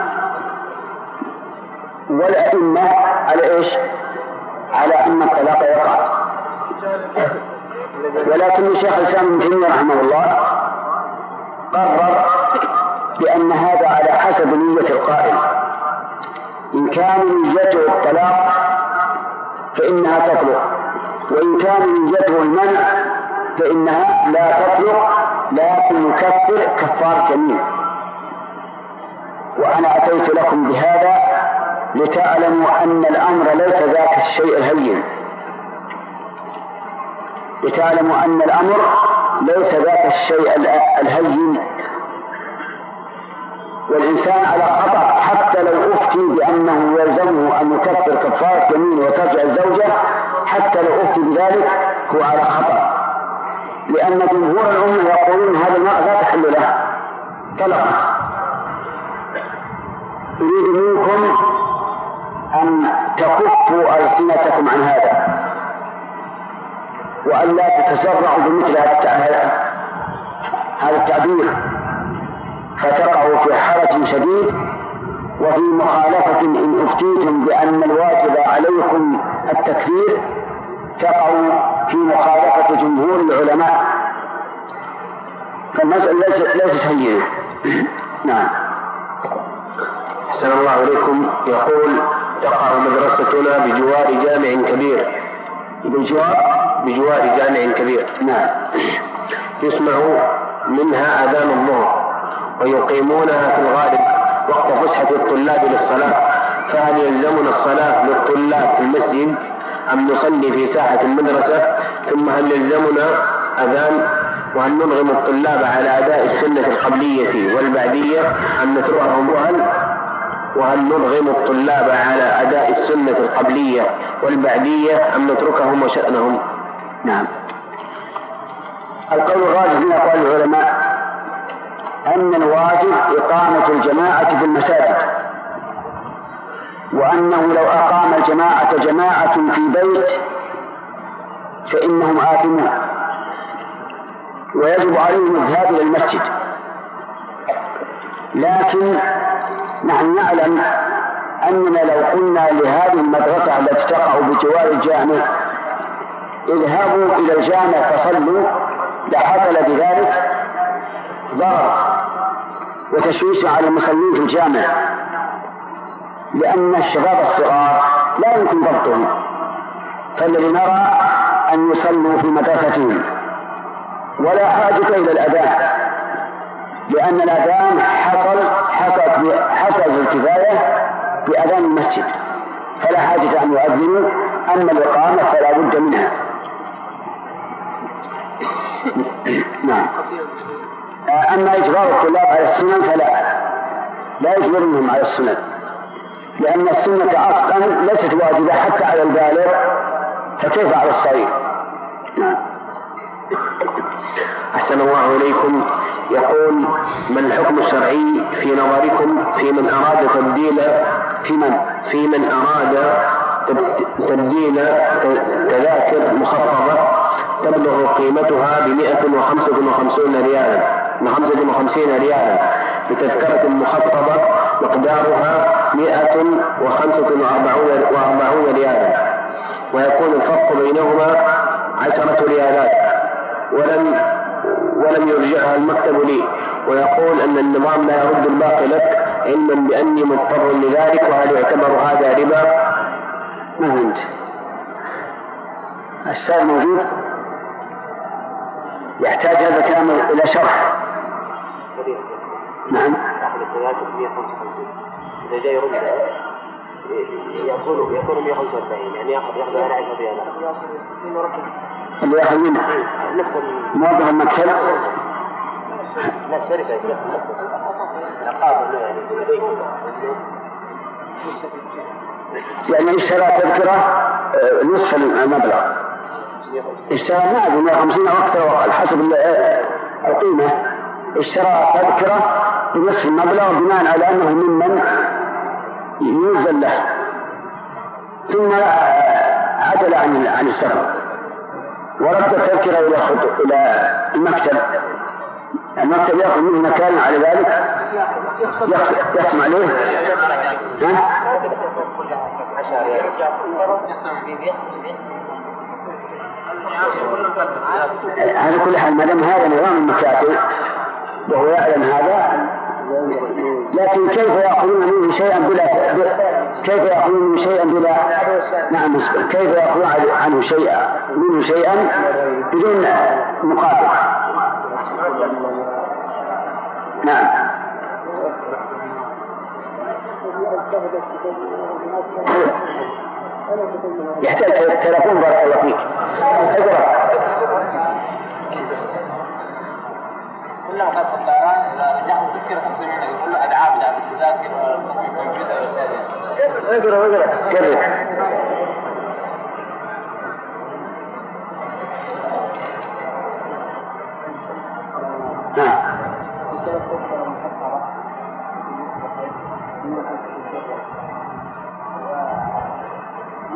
والأئمة على إيش؟ على أن الطلاق يقع، ولكن الشيخ الإسلام ابن تيمية رحمه الله قرر بأن هذا على حسب نية القائل. إن كان نيته الطلاق فإنها تطلق، وإن كان نيته المنع فإنها لا تطلق، لكن يكفر كفارة يمين. وأنا أتيت لكم بهذا لتعلموا أن الأمر ليس ذاك الشيء الهين، لتعلموا أن الأمر ليس ذاك الشيء الهين. والإنسان على خطأ حتى لو أفتي بأنه يلزمه أن يكفر كفارة يمين وترجع الزوجة، حتى لو أفتي بذلك هو على خطأ، لأن جمهور الأمة يقولون هذا المرأة لا تحل له، طلقت. أريد منكم أن تكفوا ألسنتكم عن هذا، وأن لا تتسرعوا بمثل هذا التعبير فتقعوا في حرج شديد وفي مخالفة. إن أفتيتم بأن الواجب عليكم التكفير تقعوا في مخالفة جمهور العلماء، فالمسألة ليست هينة. نعم. أحسن الله عليكم. يقول: تقع مدرستنا بجوار جامع كبير. بجوار بجوار جامع كبير. نعم. يسمع منها أذان الظهر ويقيمونها في الغالب وقت فسحة الطلاب للصلاة، فهل يلزمنا الصلاة للطلاب في المسجد أم نصلي في ساحة المدرسة؟ ثم هل يلزمنا أذان؟ وهل نرغم الطلاب على أداء السنة القبلية والبعدية أم نتركهم؟ وهل وهل نرغم الطلاب على أداء السنة القبلية والبعدية أم نتركهم وشأنهم؟ نعم. القول الراجح من أقوال العلماء أن الواجب إقامة الجماعة في المساجد، وأنه لو أقام الجماعة جماعة في بيت فإنهم آثمون ويجب عليهم الذهاب إلى المسجد. لكن نحن نعلم أننا لو قلنا لهذه المدرسة التي تقع بجوار الجامع اذهبوا إلى الجامع فصلوا، لحصل بذلك ضرر وتشويش على المصلين في الجامع، لأن الشباب الصغار لا يمكن ضبطهم، فالذي نرى أن يصلوا في مدرستهم ولا حاجة إلى الأذان، لأن الأذان حصل حصل حصل الكفاية بأذان المسجد، فلا حاجة أن يؤذنوا. أما الإقامة فلا بد منها. نعم. أما إجبار الطلاب على السنن فلا لا يجبرهم على السنن، لأن السنة أصلا ليست واجبة حتى على البالغ، فكيف على الصغير؟ نعم. أحسن الله إليكم. يقول: ما الحكم الشرعي في نظركم في من أراد تبديل في من في من أراد تبديل تذاكر مخفضة تبلغ قيمتها بمئة وخمسة وخمسين ريالا بخمسة وخمسين ريالا بتذكرة مخفضة مقدارها مئة وخمسة وأربعون ريالا، ويكون الفرق بينهما عشرة ريالات، ولم ولم يرجعها المكتب لي، ويقول أن النظام لا يرد الباقي لك علما بأني مضطر لذلك، وهل يعتبر هذا ربا؟ ما فهمت. السؤال موجود، يحتاج هذا الكلام إلى شرح. سريع. نعم. أخذ الثلاثة مئة وخمسة وخمسين، إذا جاي يرد يقول يقول مئة وخمسة وأربعين، يعني يأخذ يأخذ على عشرة ريالات. اللي يأخذ منه نفس موظف المكتب. لا الشركة يا شيخ عقاب يعني زي كذا. يعني اشترى تذكرة نصف المبلغ، اشترى ما أدري مئة وخمسين أو أكثر وأقل حسب القيمة، اشترى تذكرة بنصف المبلغ بناء على أنه ممن ينزل له، ثم عدل عن عن السفر ورد التذكرة إلى إلى المكتب. المكتب يأخذ منه مكان على ذلك يقسم عليه. ها؟ على كل حال ما دام هذا نظام المكاتب وهو يعلم هذا، لكن كيف يأخذون منه شيئا بلا كيف يأخذون منه شيئا بلا نعم كيف يأخذون عنه شيئا منه شيئا بدون مقابل؟ نعم. يحتاج تلفون بارك الله فيك. اقرأ. كلها خط الطيران ناخذ تذكرة تقسيم كل أدعاب بتاعت التذاكر وتصميم الكمبيوتر والسادس. اقرأ اقرأ كذب. نعم.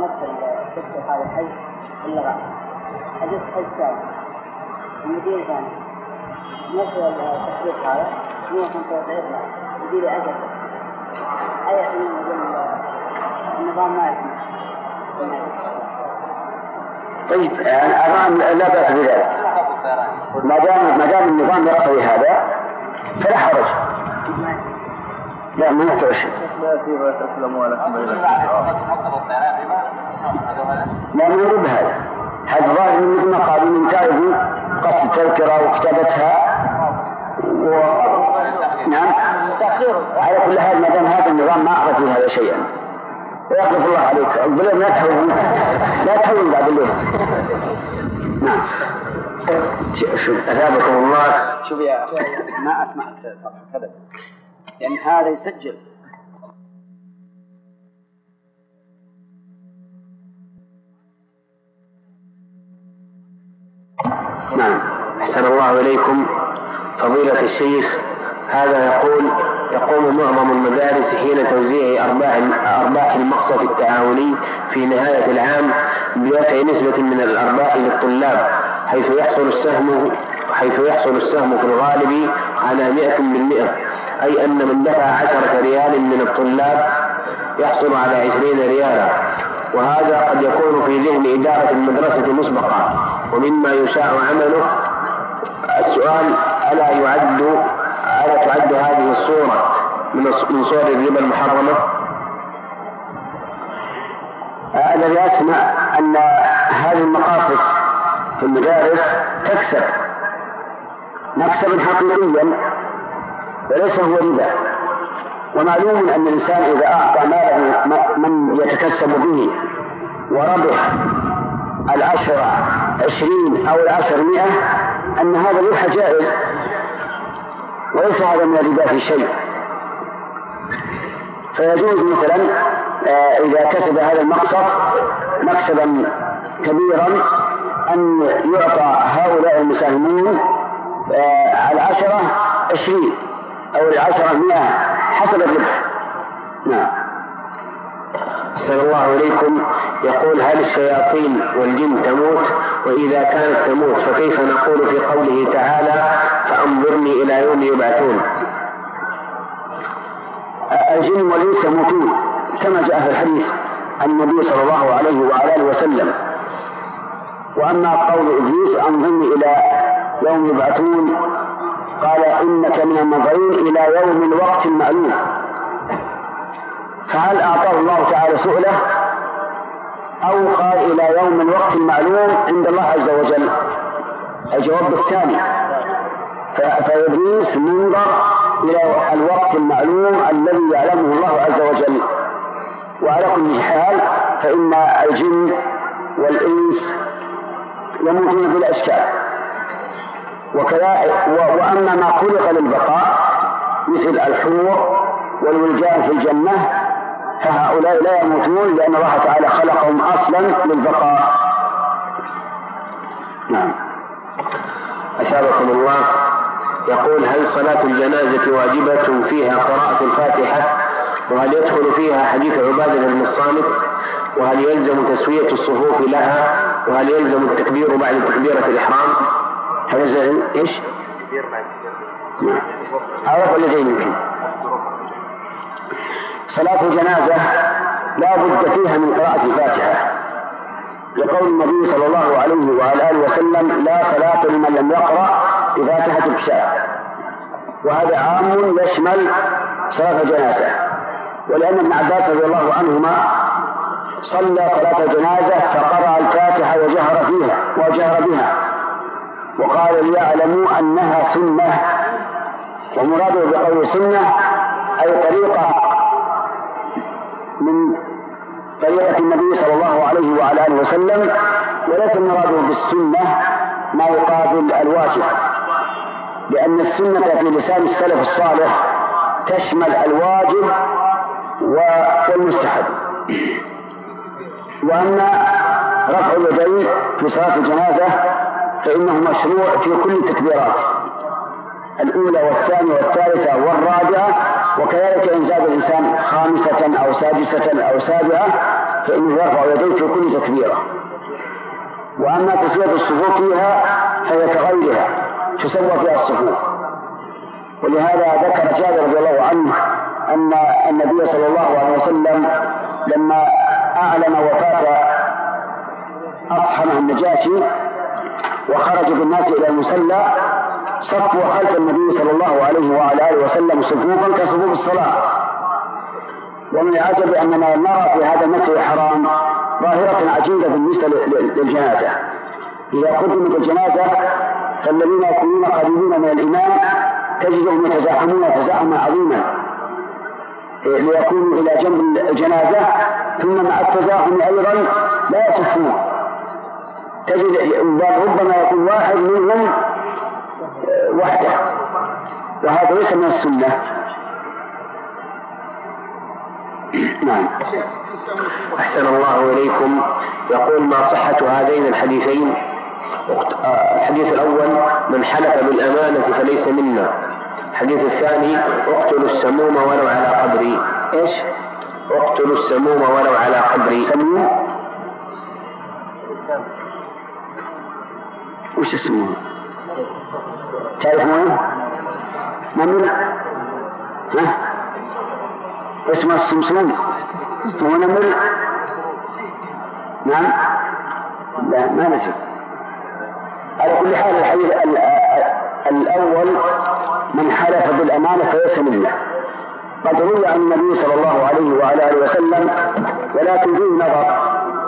نفس الدكتور هذا الحج اللغة حجزت حج ثاني في مدينة ثانية نفس التشريط هذا مئة وخمسة وسبعين مدينة أجل أي النظام ما يسمح. طيب الآن لا بأس بذلك ما دام ما دام النظام يقتضي هذا فلا حرج. لا ما يحتاج شيء. لا من يرد هذا هذا ظاهر مثل ما قالوا من تعرفوا قصد التذكرة وكتابتها و... نعم على كل حال ما دام هذا النظام ما أعرف في هذا شيئا ويقف الله عليك بالله لا تهون لا تهون بعد الليل. نعم شوف أثابكم الله. شوف يا أخي ما أسمع كذا لأن هذا يسجل. نعم أحسن الله إليكم فضيلة الشيخ. هذا يقول تقوم معظم المدارس حين توزيع أرباح أرباح المقصف التعاوني في نهاية العام بدفع نسبة من الأرباح للطلاب حيث يحصل السهم حيث يحصل السهم في الغالب على مئة بالمئة، أي أن من دفع عشرة ريال من الطلاب يحصل على عشرين ريالا، وهذا قد يكون في ذهن إدارة المدرسة مسبقا ومما يشاع عمله. السؤال ألا يعد ألا تعد هذه الصورة من صور الربا المحرمة؟ الذي أسمع أن هذه المقاصد في المدارس تكسب مكسبا حقيقيا وليس هو ربا، ومعلوم أن الإنسان إذا أعطى ماله من يتكسب به وربح العشرة عشرين أو العشر مئة أن هذا الربح جائز وليس هذا من الربا في شيء. فيجوز مثلا إذا كسب هذا المقصف مكسبا كبيرا أن يعطى هؤلاء المساهمين العشرة عشرين أو العشرة مئة حسب الربح. نعم. أحسن الله إليكم. يقول هل الشياطين والجن تموت؟ وإذا كانت تموت فكيف نقول في قوله تعالى فأنظرني إلى يوم يبعثون؟ الجن والإنس يموتون كما جاء في الحديث عن النبي صلى الله عليه وعلى آله وسلم. وأما قول إبليس أنظرني إلى يوم يبعثون قال إنك من المنظرين إلى يوم الوقت المعلوم. فهل أعطاه الله تعالى سؤله أو قال إلى يوم الوقت المعلوم عند الله عز وجل؟ الجواب الثاني، فإبليس منظر إلى الوقت المعلوم الذي يعلمه الله عز وجل. وعلى كل حال فإن الجن والإنس يموتون بلا إشكال. وأما ما خلق للبقاء مثل الحور والولدان في الجنة فهؤلاء لا يموتون لأن الله تعالى خلقهم أصلا للبقاء. نعم. أثابكم الله. يقول هل صلاة الجنازة واجبة فيها قراءة الفاتحة؟ وهل يدخل فيها حديث عبادة بن الصامت؟ وهل يلزم تسوية الصفوف لها؟ وهل يلزم التكبير بعد تكبيرة الإحرام؟ هذا زين إيش؟ نعم. أعرف الذين يمكن صلاة الجنازة لا بد فيها من قراءة الفاتحة لقول النبي صلى الله عليه وعلى آله وسلم لا صلاة لمن لم يقرأ بفاتحة الكتاب، وهذا عام يشمل صلاة الجنازة. ولأن ابن عباس رضي الله عنهما صلى صلاة الجنازة فقرأ الفاتحة وجهر فيها وجهر بها وقال ليعلموا أنها سنة، ومراده بقول سنة أي طريقة من طريقة النبي صلى الله عليه وعلى آله وسلم، وليس المراد بالسنة ما يقابل الواجب، لأن السنة في لسان السلف الصالح تشمل الواجب والمستحب. وأما رفع اليدين في صلاة الجنازة فإنه مشروع في كل التكبيرات الأولى والثانية والثالثة والرابعة، وكذلك إن زاد الإنسان خامسة أو سادسة أو سابعة فإنه يرفع يديه في كل تكبيرة. وأما تسوية الصفوف فيها فهي كغيرها تسوى فيها الصفوف. ولهذا ذكر جابر رضي الله عنه أن النبي صلى الله عليه وسلم لما أعلن وفاة أصحمه النجاشي وخرج بالناس إلى المصلى صفوا خلف النبي صلى الله عليه وعلى آله وسلم صفوفا كصفوف الصلاة. ومن العجب أننا نرى في هذا المسجد الحرام ظاهرة عجيبة بالنسبة للجنازة. إذا قدمت الجنازة فالذين يكونون قريبين من الإمام تجدهم يتزاحمون تزاحما عظيما ليكونوا إلى جنب الجنازة، ثم مع التزاحم أيضا لا يصفون، تجد ربما يكون واحد منهم وحده، وهذا ليس من السنة. نعم. أحسن الله إليكم. يقول: ما صحة هذين الحديثين؟ الحديث الأول: من حلف بالأمانة فليس منا. الحديث الثاني: اقتلوا السموم ولو على قبري. ايش؟ اقتلوا السموم ولو على قبري. سموم؟ وش اسمه؟ تعرفونه؟ نمل؟ ها؟ اسمه السمسوم؟ هو نمل؟ نعم؟ لا ما نسي. على كل حال الحديث الأول: من حلف بالأمانة فليس منا، قد روي عن النبي صلى الله عليه وعلى آله وسلم، ولكن فيه نظر.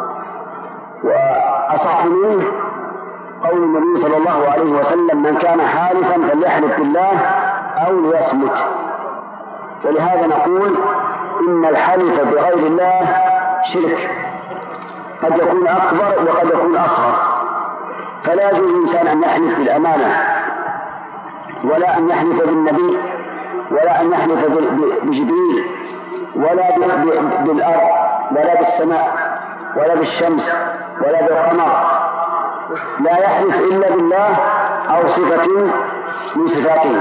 وأصح منه قول النبي صلى الله عليه وسلم: من كان حالفا فليحلف بالله أو ليصمت. ولهذا نقول إن الحلف بغير الله شرك، قد يكون أكبر وقد يكون أصغر. فلا يجوز للإنسان أن يحلف بالأمانة، ولا أن يحلف بالنبي، ولا أن يحلف بجبريل، ولا بالأرض، ولا بالسماء، ولا بالشمس، ولا بالقمر. لا يحلف إلا بالله أو صفة من صفاته.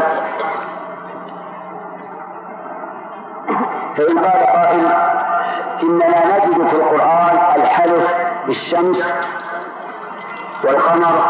فإن قال قائل: إننا نجد في القرآن الحلف بالشمس والقمر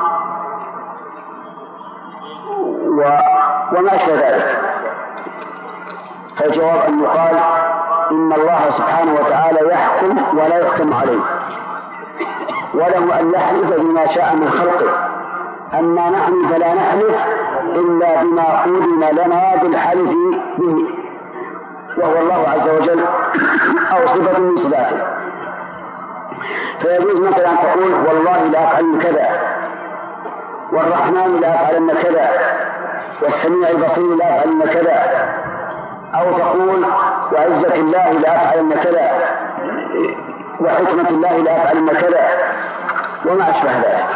وما أشبه ذلك، فالجواب أن يقال: إن الله سبحانه وتعالى يحكم ولا يحكم عليه، وله أن يحلف بما شاء من خلقه. أما نحن فلا نحلف إلا بما أذن لنا بالحلف به، وهو الله عز وجل أو صفة من صفاته. فيجوز مثلا أن تقول: والله لا أفعل كذا، والرحمن لا أفعلن كذا، والسميع البصير لا أفعلن كذا، أو تقول: وعزة الله لا أفعلن كذا، وحكمة الله لا أفعلن كذا، وما أشبه ذلك.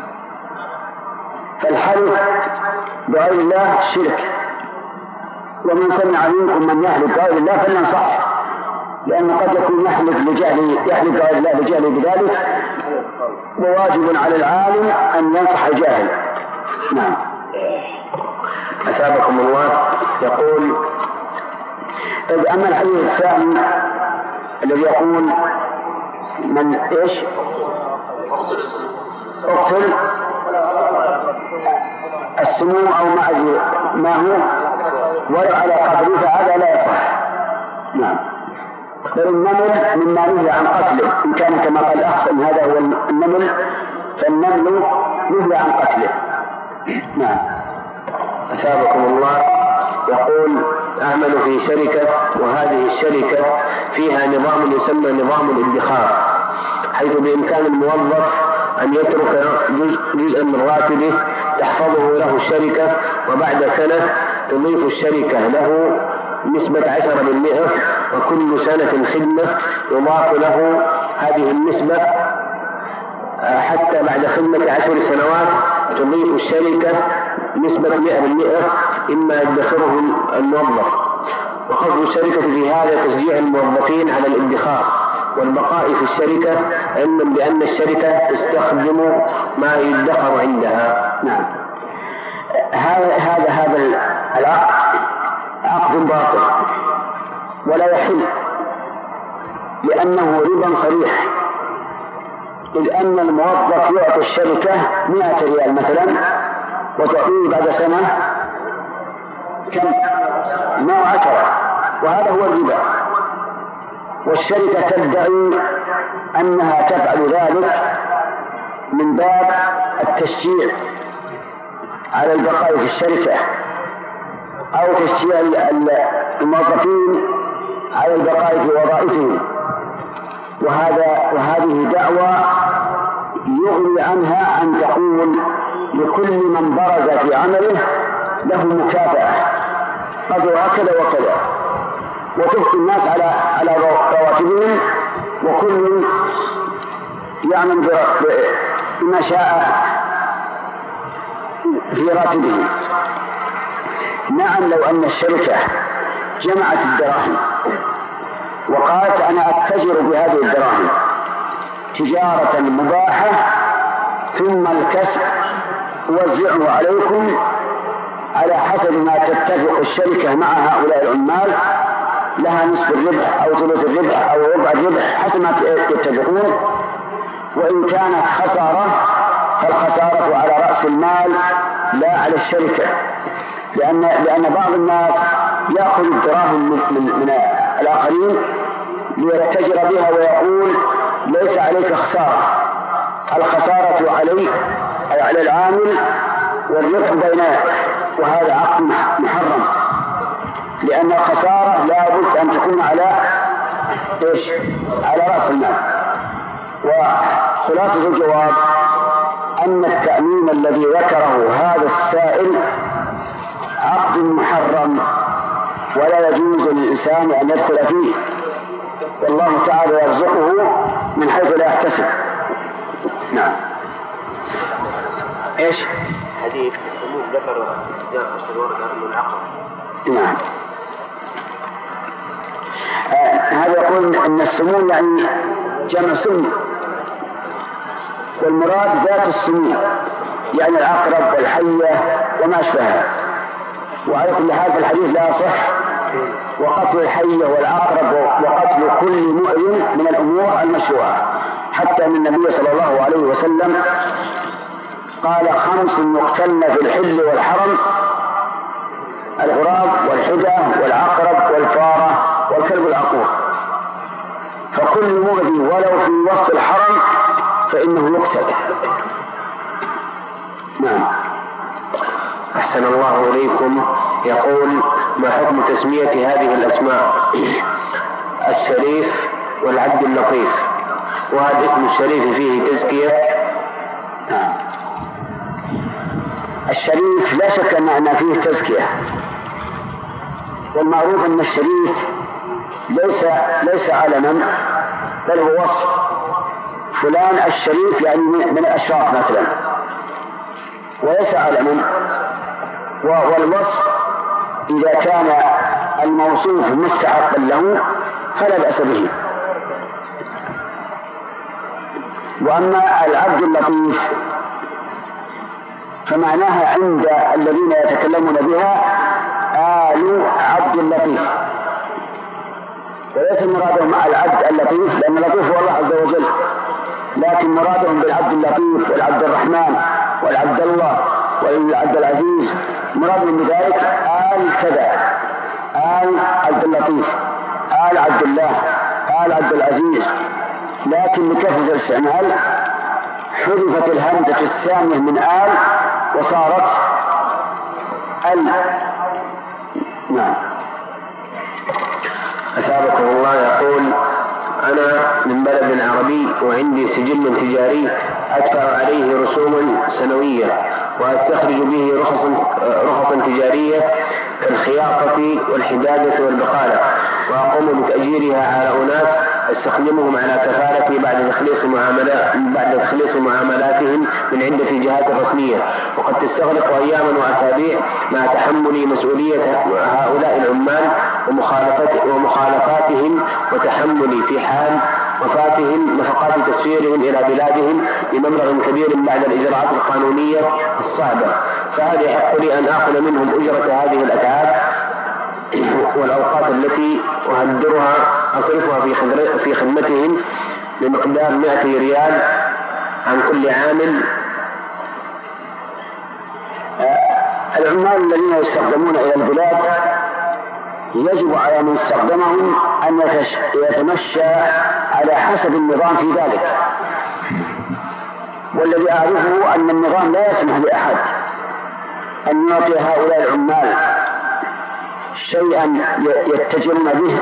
فالحلف بغير الله شرك، ومن سمع منكم من يحلف بغير الله فلينصح، لأنه قد يكون يحلف لجهله يحلف بغير الله لجهله بذلك، وواجب على العالم أن ينصح الجاهل. نعم. أثابكم الله. يقول: أما الحديث الثاني الذي يقول: من إيش؟ اقتل السموم أو ما أدري ما هو ولو على قبره، فهذا لا يصح. نعم. بل النمل مما نهي عن قتله، إن كان كما قال أحسن هذا هو النمل، فالنمل نهي عن قتله. نعم. أثابكم الله. يقول: أعمل في شركة، وهذه الشركة فيها نظام يسمى نظام الادخار، حيث بإمكان الموظف أن يترك جزء جزءا من راتبه تحفظه له الشركة، وبعد سنة تضيف الشركة له نسبة عشرة بالمئة، وكل سنة خدمة يضاف له هذه النسبة حتى بعد خدمة عشر سنوات تضيف الشركة نسبة مئة بالمئة إما يدخره الموظف. وقصد الشركة في هذا تشجيع الموظفين على الادخار والبقاء في الشركة، علما بأن الشركة تستخدم ما يدخر عندها. نعم. هذا هذا هذا العقد عقد باطل ولا يحل، لأنه ربا صريح، إذ أن الموظف يعطي الشركة مئة ريال مثلا وتعطيه بعد سنة كم؟ مئة وعشرة، وهذا هو الربا. والشركة تدعي أنها تفعل ذلك من باب التشجيع على البقاء في الشركة أو تشجيع الموظفين على البقاء في وظائفهم، وهذا وهذه دعوة يغني عنها أن تقول لكل من برز في عمله له مكافأة قدر كذا وكذا، وتبقي الناس على على رواتبهم، وكل يعمل بما شاء في راتبه. نعم، لو أن الشركة جمعت الدراهم وقالت أنا أتجر بهذه الدراهم تجارة مباحة، ثم الكسب وزعه عليكم على حسب ما تتفق الشركة مع هؤلاء العمال، لها نصف الربح أو ثلث الربح أو ربع الربح حسب ما يتفقون، وإن كانت خسارة فالخسارة على رأس المال لا على الشركة، لأن لأن بعض الناس يأخذ الدراهم من, من, من الآخرين ليتجر بها ويقول ليس عليك خسارة، الخسارة علي أي على العامل والربح بينه، وهذا عقد محرم، لأن الخسارة لا بد أن تكون على إيش؟ على رأس المال. وخلاصة الجواب أن التأمين الذي ذكره هذا السائل عقد محرم ولا يجوز للإنسان أن يدخل فيه، والله تعالى يرزقه من حيث لا يحتسب. نعم. إيش؟ حديث السموم ذكر جابر سنور قال العقل. نعم. آه هذا يقول أن السموم يعني جمع سم، والمراد ذات السموم يعني العقرب والحية وما أشبهها، وعلى كل حال في الحديث لا يصح، وقتل الحية والعقرب وقتل كل مؤذن من الأمور المشروعة، حتى أن النبي صلى الله عليه وسلم قال خمس يقتلن في الحل والحرم: الغراب والحدى والعقرب والفارة والكلب العقور، فكل مؤذي ولو في وسط الحرم فإنه يقتل. نعم. أحسن الله إليكم. يقول: ما حكم تسمية هذه الأسماء الشريف والعبد اللطيف؟ وهذا اسم الشريف فيه تزكية؟ نعم. الشريف لا شك أن فيه تزكية، والمعروف أن الشريف ليس ليس علما بل هو وصف، فلان الشريف يعني من الأشراف مثلا، وليس علما. والوصف إذا كان الموصوف مستحقا له فلا بأس به. وأما العبد اللطيف فمعناها عند الذين يتكلمون بها آل عبد اللطيف، وليس مرادهم العبد اللطيف، لأن اللطيف هو الله عز وجل، لكن مرادهم بالعبد اللطيف والعبد الرحمن والعبد الله والعبد العزيز، مرادهم بذلك آل كذا، آل عبد اللطيف، آل عبد الله، آل عبد العزيز، لكن لكثرة الاستعمال حذفت الهمزة الثانية من آل وصارت ال. نعم. أثابكم الله. يقول: أنا من بلد عربي وعندي سجل تجاري أدفع عليه رسوما سنوية وأستخرج به رخصا رخصا تجارية كالخياطة والحدادة والبقالة، وأقوم بتأجيرها على أناس استخدمهم على كفالتي بعد تخليص معاملات بعد تخليص معاملاتهم من عدة جهات رسمية، وقد تستغرق أياما وأسابيع مع تحملي مسؤولية هؤلاء العمال ومخالفاتهم وتحملي في حال وفاتهم نفقات تسفيرهم إلى بلادهم بمبلغ كبير بعد الإجراءات القانونية الصعبة، فهل يحق لي أن آخذ منهم أجرة هذه الأتعاب والأوقات التي أهدرها أصرفها في في خدمتهم بمقدار مائة ريال عن كل عامل. العمال الذين يستخدمون إلى البلاد يجب على من استخدمهم أن يتمشى على حسب النظام في ذلك، والذي أعرفه أن النظام لا يسمح لأحد أن يعطي هؤلاء العمال شيئا يتجرون به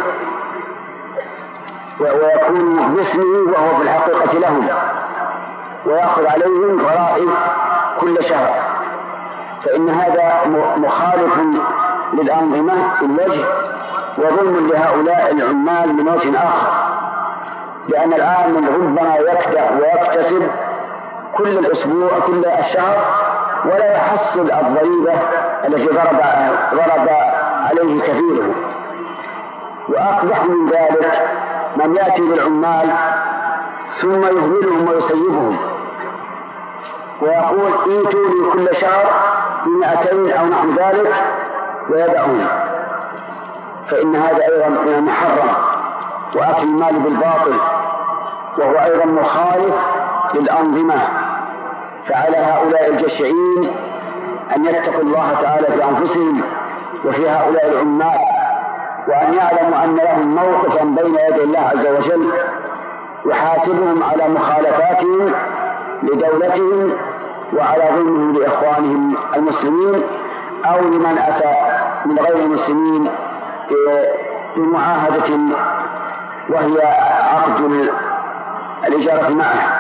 ويكون باسمه وهو في الحقيقة لهم، ويأخذ عليهم ضرائب كل شهر، فإن هذا مخالف للأنظمة بالوجه وظلم لهؤلاء العمال من وجه آخر، لأن العامل ربما يكدح ويكتسب كل الأسبوع كل الشهر ولا يحصل الضريبة التي ضرب ضرب عليه كفيله. وأقبح من ذلك من يأتي بالعمال ثم يهملهم ويسيبهم ويقول ائتوا لي كل شهر بمئتين أو نحو ذلك ويدعون، فإن هذا أيضا من المحرم وأكل المال بالباطل، وهو أيضا مخالف للأنظمة. فعلى هؤلاء الجشعين أن يتقوا الله تعالى في أنفسهم وفي هؤلاء العمال، وأن يعلموا أن لهم موقفا بين يدي الله عز وجل يحاسبهم على مخالفاتهم لدولتهم وعلى ظلمهم لإخوانهم المسلمين أو لمن أتى من غير المسلمين بمعاهدة وهي عقد الإجارة معه.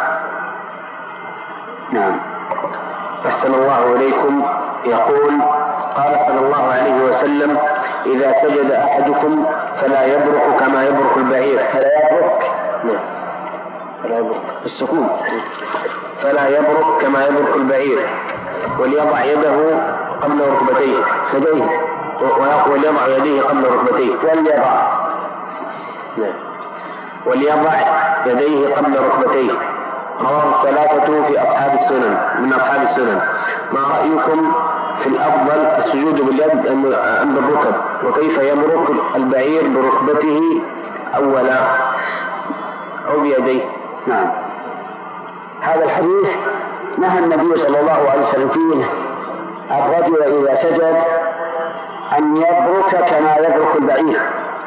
نعم. أحسن الله إليكم. يقول قال صلى الله عليه وسلم إذا سجد أحدكم فلا يبرك كما يبرك البعير. فلا يبرك نعم. فلا يبرك السكون. فلا يبرك كما يبرك البعير، وليضع يده قبل ركبتيه يديه وليضع يديه قبل ركبتيه وليضع نعم. وليضع يديه قبل ركبتيه. رواه الثلاثة في أصحاب السنن من أصحاب السنن. ما رأيكم في الأفضل السجود باليد أم بالركب؟ وكيف يبرك البعير بركبته أولا أو بيديه؟ نعم. هذا الحديث نهى النبي صلى الله عليه وسلم فيه الرجل إذا سجد أن يبرك كما يبرك البعير،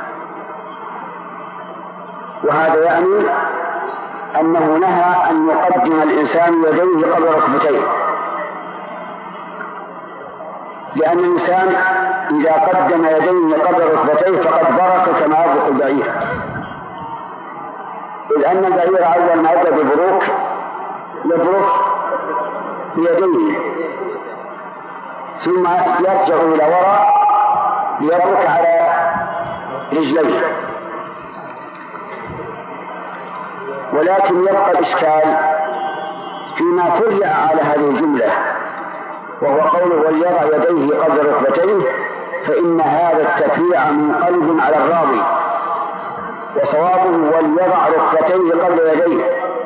وهذا يعني أنه نهى أن يقدم الإنسان يديه قبل ركبتيه، لأن الإنسان إذا قدم يديه قبل ركبتيه فقد برك كما يبرك البعير، إذ أن البعير أول ما يبدأ ببروك يبرك بيديه ثم يرجع إلى وراء ليبرك على رجليه. ولكن يبقى الإشكال فيما فرع على هذه الجملة، وهو قوله وليضع يديه قبل ركبتيه، فإن هذا التفريع منقلب على الراوي، وصوابه وليضع ركبتيه قبل يديه،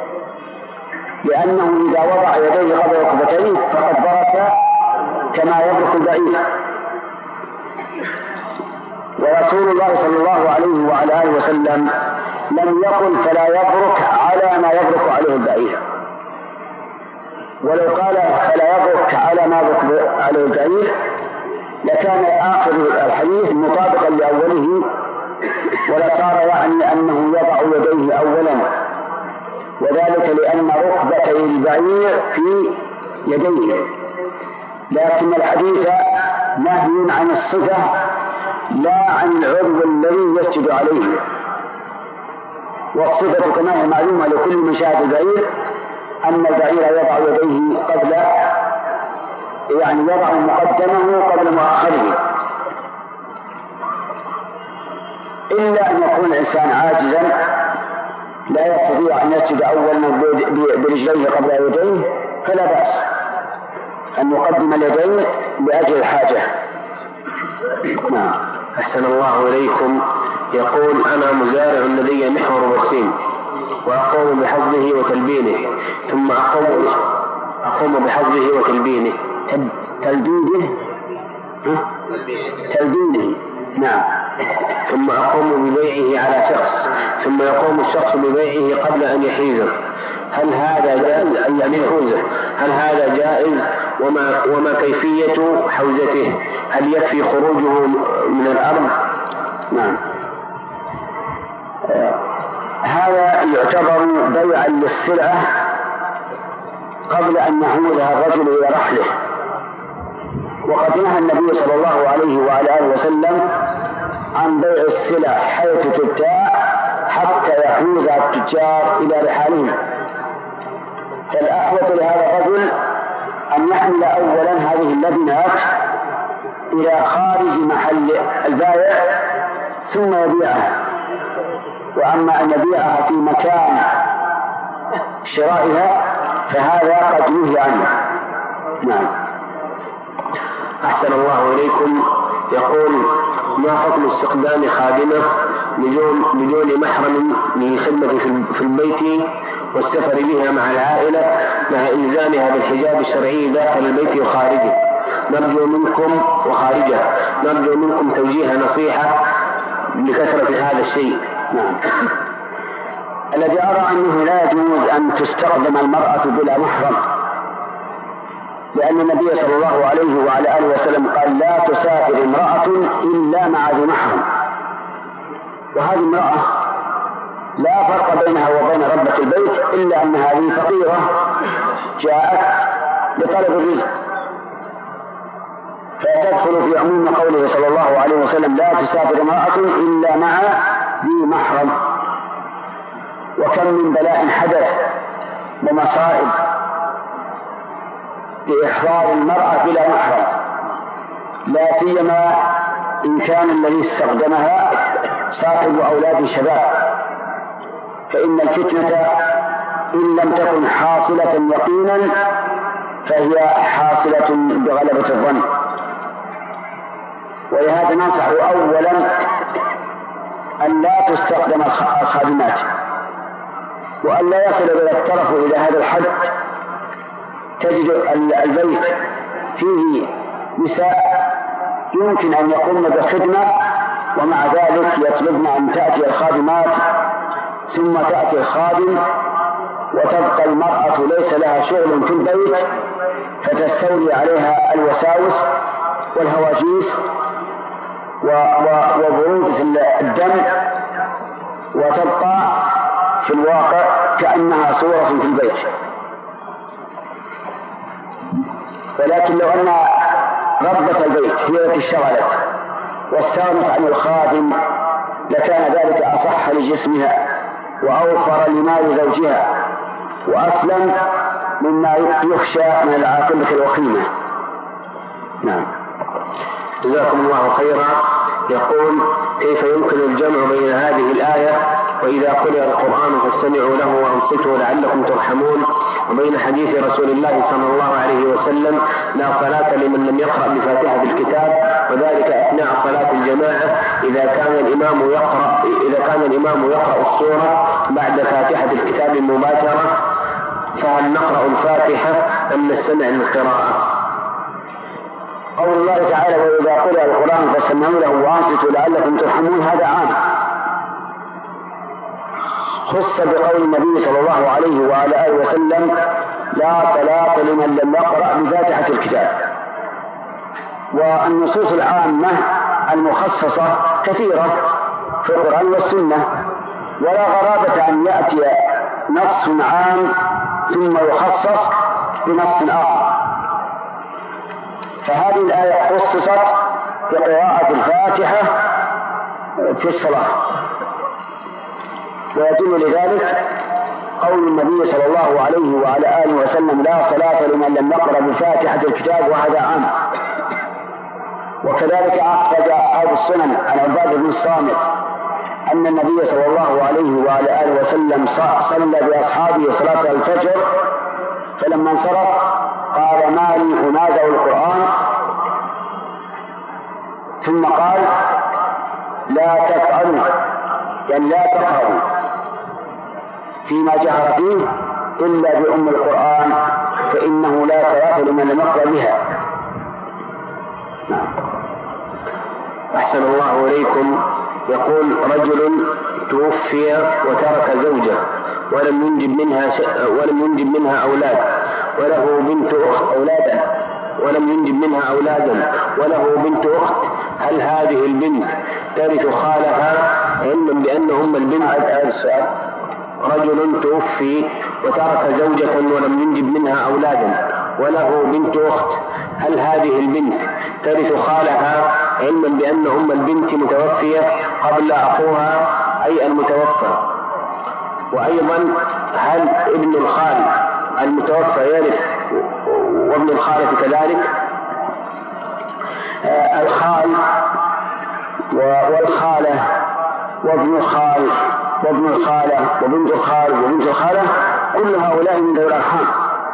لأنه إذا وضع يديه قبل ركبتيه فقد برك كما يبرك البعير. ورسول الله صلى الله عليه وعلى آله وسلم لم يقل فلا يبرك على ما يبرك عليه البعير، ولو قال فلا يبرك على ما يبرك عليه البعير لكان آخر الحديث مطابقا لأوله، ولصار يعني أنه يضع يديه أولا، وذلك لأن ركبتي البعير في يديه. لكن الحديث نهي عن الصفة لا عن العضو الذي يسجد عليه، والصفة كما هي معلومة لكل من شاهد البعير أن البعير يضع يديه قبل يعني يضع مقدمه قبل مؤخره، إلا أن يكون الإنسان عاجزا لا يستطيع أن يسجد أولا برجليه قبل يديه، فلا بأس أن يقدم اليدين لأجل الحاجة. نعم. أحسن الله إليكم. يقول أنا مزارع لدي محور وقسيم وأقوم بحصده وتلبينه، ثم أقوم أقوم بحصده وتلبينه تلبينه تلبينه نعم ثم أقوم ببيعه على شخص ثم يقوم الشخص ببيعه قبل أن يحيزه، هل هذا جائز؟ يعني يحوزه، هل هذا جائز؟ وما, وما كيفية حوزته؟ هل يكفي خروجه من الأرض؟ نعم. آه هذا يعتبر بيعا للسلعة قبل أن يحوزها الرجل إلى رحله، وقد نهى النبي صلى الله عليه وعلى آله وسلم عن بيع السلع حيث تبتاع حتى يحوزها التجار إلى رحالهم. فالأحوط لهذا الرجل أن يحمل أولا هذه اللبنات إلى خارج محل البائع ثم يبيعها، وأما أن يبيعها في مكان شرائها فهذا قد نهي عنه. نعم. أحسن الله إليكم. يقول: ما حكم استخدام خادمة بدون بدون محرم لخدمة في البيت والسفر بها مع العائلة مع إلزامها بالحجاب الشرعي داخل البيت وخارجه؟ نرجو منكم وخارجه نرجو منكم توجيه نصيحة لكثرة هذا الشيء. نعم. الذي أرى أنه لا يجوز أن تستخدم المرأة بلا محرم، لأن النبي صلى الله عليه وعلى آله وسلم قال: لا تسافر امرأة إلا مع ذي محرم. وهذه امرأة لا فرق بينها وبين ربة البيت إلا أن هذه فقيرة جاءت لطلب الرزق، فتدخل في عموم قوله صلى الله عليه وسلم: لا تسافر امرأة إلا مع ذي محرم. وكم من بلاء حدث ومصائب بإحضار المرأة بلا محرم، لا سيما إن كان الذي استخدمها صاحب أولاد شباب، فإن الفتنة إن لم تكن حاصلة يقينا فهي حاصلة بغلبة الظن. ولهذا ننصح أولا أن لا تستخدم الخادمات، وأن لا يصل إلى الطرف إلى هذا الحد تجد البيت فيه نساء يمكن أن يقومن بالخدمة ومع ذلك يطلبن أن تأتي الخادمات ثم تأتي الخادم وتبقى المرأة ليس لها شغل في البيت، فتستولي عليها الوساوس والهواجيس وبرود الدم، وتبقى في الواقع كأنها صورة في البيت. ولكن لو أن ربة البيت هي التي اشتغلت واستغنت عن الخادم لكان ذلك أصح لجسمها وأوفر لمال زوجها وأسلم مما يخشى من العاقبة الوخيمة. نعم. جزاكم الله خيرا. يقول: كيف يمكن الجمع بين هذه الآية وإذا قرئ القرآن فاستمعوا له وأنصتوا لعلكم ترحمون وبين حديث رسول الله صلى الله عليه وسلم: لا صلاة لمن لم يقرأ بفاتحة الكتاب، وذلك أثناء صلاة الجماعة إذا كان الإمام يقرأ إذا كان الإمام يقرأ السورة بعد فاتحة الكتاب مباشرة، فهل نقرأ الفاتحة أم نستمع للقراءة؟ قول الله تعالى: وإذا قرئ القرآن فاستمعوا له وأنصتوا لعلكم ترحمون، هذا عام، خص بقول النبي صلى الله عليه وعلى آله وسلم: لا صلاة لمن لم يقرأ بفاتحة الكتاب. والنصوص العامة المخصصة كثيرة في القرآن والسنة، ولا غرابة أن يأتي نص عام ثم يخصص بنص آخر. فهذه الآية خصصت بقراءة الفاتحة في الصلاة، ويدل لذلك قول النبي صلى الله عليه وعلى آله وسلم: لا صلاة لمن لم يقرأ بفاتحة الكتاب، وهذا عام. وكذلك أخرج أصحاب السنن عن عبادة بن الصامت أن النبي صلى الله عليه وعلى آله وسلم صلى بأصحابه صلاة الفجر، فلما انصرف قال: ما لي أنازع القرآن، ثم قال: لا تفعلوا، يعني لا تقرأوا فيما جهر فيه إلا بأم القرآن، فإنه لا صلاة لمن لم يقرأ بها. أحسن الله إليكم. يقول: رجل توفي وترك زوجة ولم ينجب منها ش... ولم ينجب منها أولاد، وله بنت أخت أولادا ولم ينجب منها أولادا وله بنت أخت، هل هذه البنت ترث خالها علما بأن أم البنت؟ هذا السؤال. رجل توفي وترك زوجة ولم ينجب منها أولادا وله بنت أخت، هل هذه البنت ترث خالها علما بأن أم البنت متوفية قبل أخوها أي المتوفى؟ وأيضا هل ابن الخال المتوفى يرث وابن الخالة كذلك؟ آه الخال والخالة وابن الخال وابن الخالة وبنت الخال وبنت الخالة كل هؤلاء من ذوي الأرحام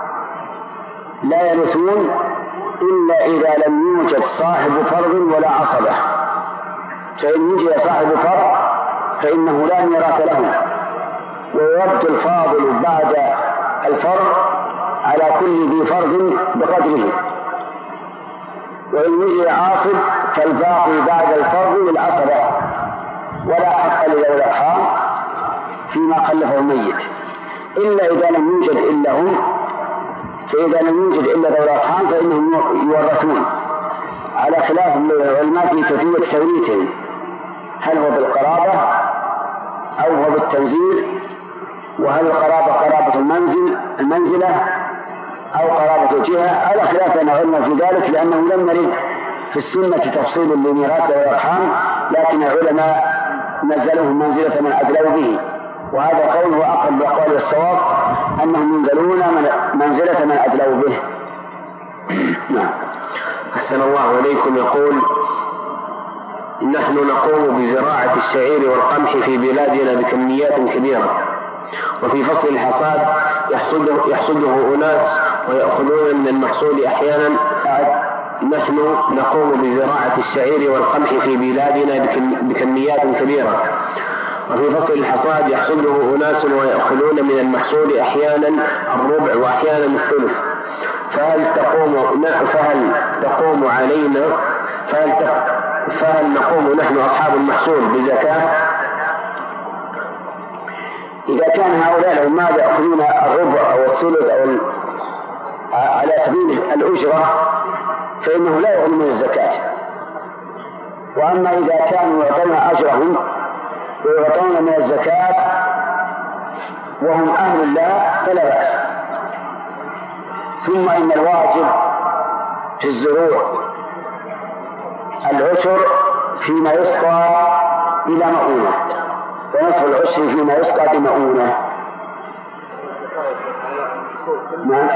لا يرثون إلا إذا لم يوجد صاحب فرض ولا عصبة، فإن وجد صاحب فرض فإنه لا ميراث له، ويرد الفاضل بعد الفرض على كل ذي فرض بقدره، وإن وجد عاصب فالباقي بعد الفرض للعصبة، ولا حق لذوي الأرحام فيما خلفه الميت إلا إذا لم يوجد إلا هم، فإذا لم يوجد إلا ذوي الأرحام فإنهم يورثون، على خلاف العلماء في كيفية توريثهم، هل هو بالقرابة أو هو بالتنزيل، وهل القرابة قرابة المنزل المنزلة أو قرابة الجهة، على خلاف بين العلماء في ذلك، لأنه لم يرد في السنة تفصيل لميراث ذوي الأرحام، لكن العلماء نزلوه منزلة من أدلوا به، وهذا قول هو أقرب لأقوال الصواب أنهم ينزلون منزلة من أدلوا به. نعم. أحسن الله إليكم. يقول: نحن نقوم بزراعة الشعير والقمح في بلادنا بكميات كبيرة، وفي فصل الحصاد يحصده, يحصده أناس ويأخذون من المحصول أحيانا. نحن نقوم بزراعة الشعير والقمح في بلادنا بكميات كبيرة، وفي فصل الحصاد يحصده أناس ويأخذون من المحصول أحيانا الربع وأحيانا الثلث، فهل تقوم فهل تقوم علينا فهل, فهل نقوم نحن أصحاب المحصول بزكاة؟ إذا كان هؤلاء العمال يأخذون الربع أو الثلث أو على سبيل الأجرة فإنه لا يغني من الزكاة، وأما إذا كانوا يعطون أجرهم ويعطون من الزكاة وهم أهل الله فلا بأس. ثم إن الواجب في الزروع العشر فيما يسقى إلى مؤونة، ونصف العشر فيما يسقى بمؤونة. نعم.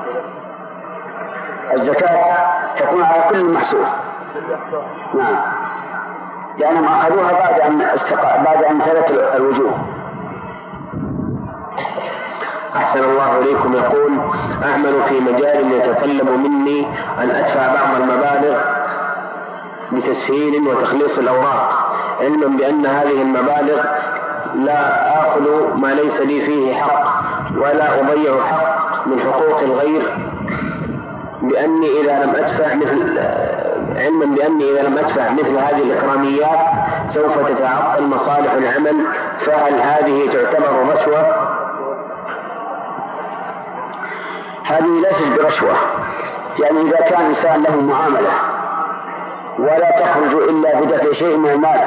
الزكاة تكون على كل المحصول. نعم، لأنهم أخذوها بعد أن استقى... بعد أن ثبت الوجوه. أحسن الله إليكم. يقول: أعمل في مجال يتطلب مني أن أدفع بعض المبالغ بتسهيل وتخليص الأوراق، علما بأن هذه المبالغ لا آخذ ما ليس لي فيه حق ولا أضيع حق من حقوق الغير، بأني إذا لم أدفع مثل علما بأني إذا لم أدفع مثل هذه الإكراميات سوف تتعطل مصالح العمل، فهل هذه تعتبر رشوة؟ هذه ليست برشوة، يعني إذا كان إنسان له معاملة ولا تخرج إلا بدفع شيء من المال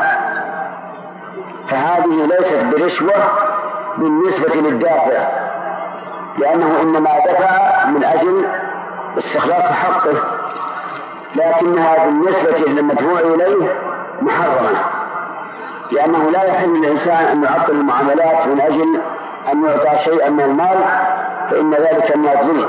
فهذه ليست برشوة بالنسبة للدافع، لأنه إنما دفع من أجل استخلاص حقه، لكنها بالنسبة للمدفوع إليه محرمة، لأنه لا يحل للإنسان أن يعطل المعاملات من أجل أن يعطى شيئا من المال، فإن ذلك من يجزيه.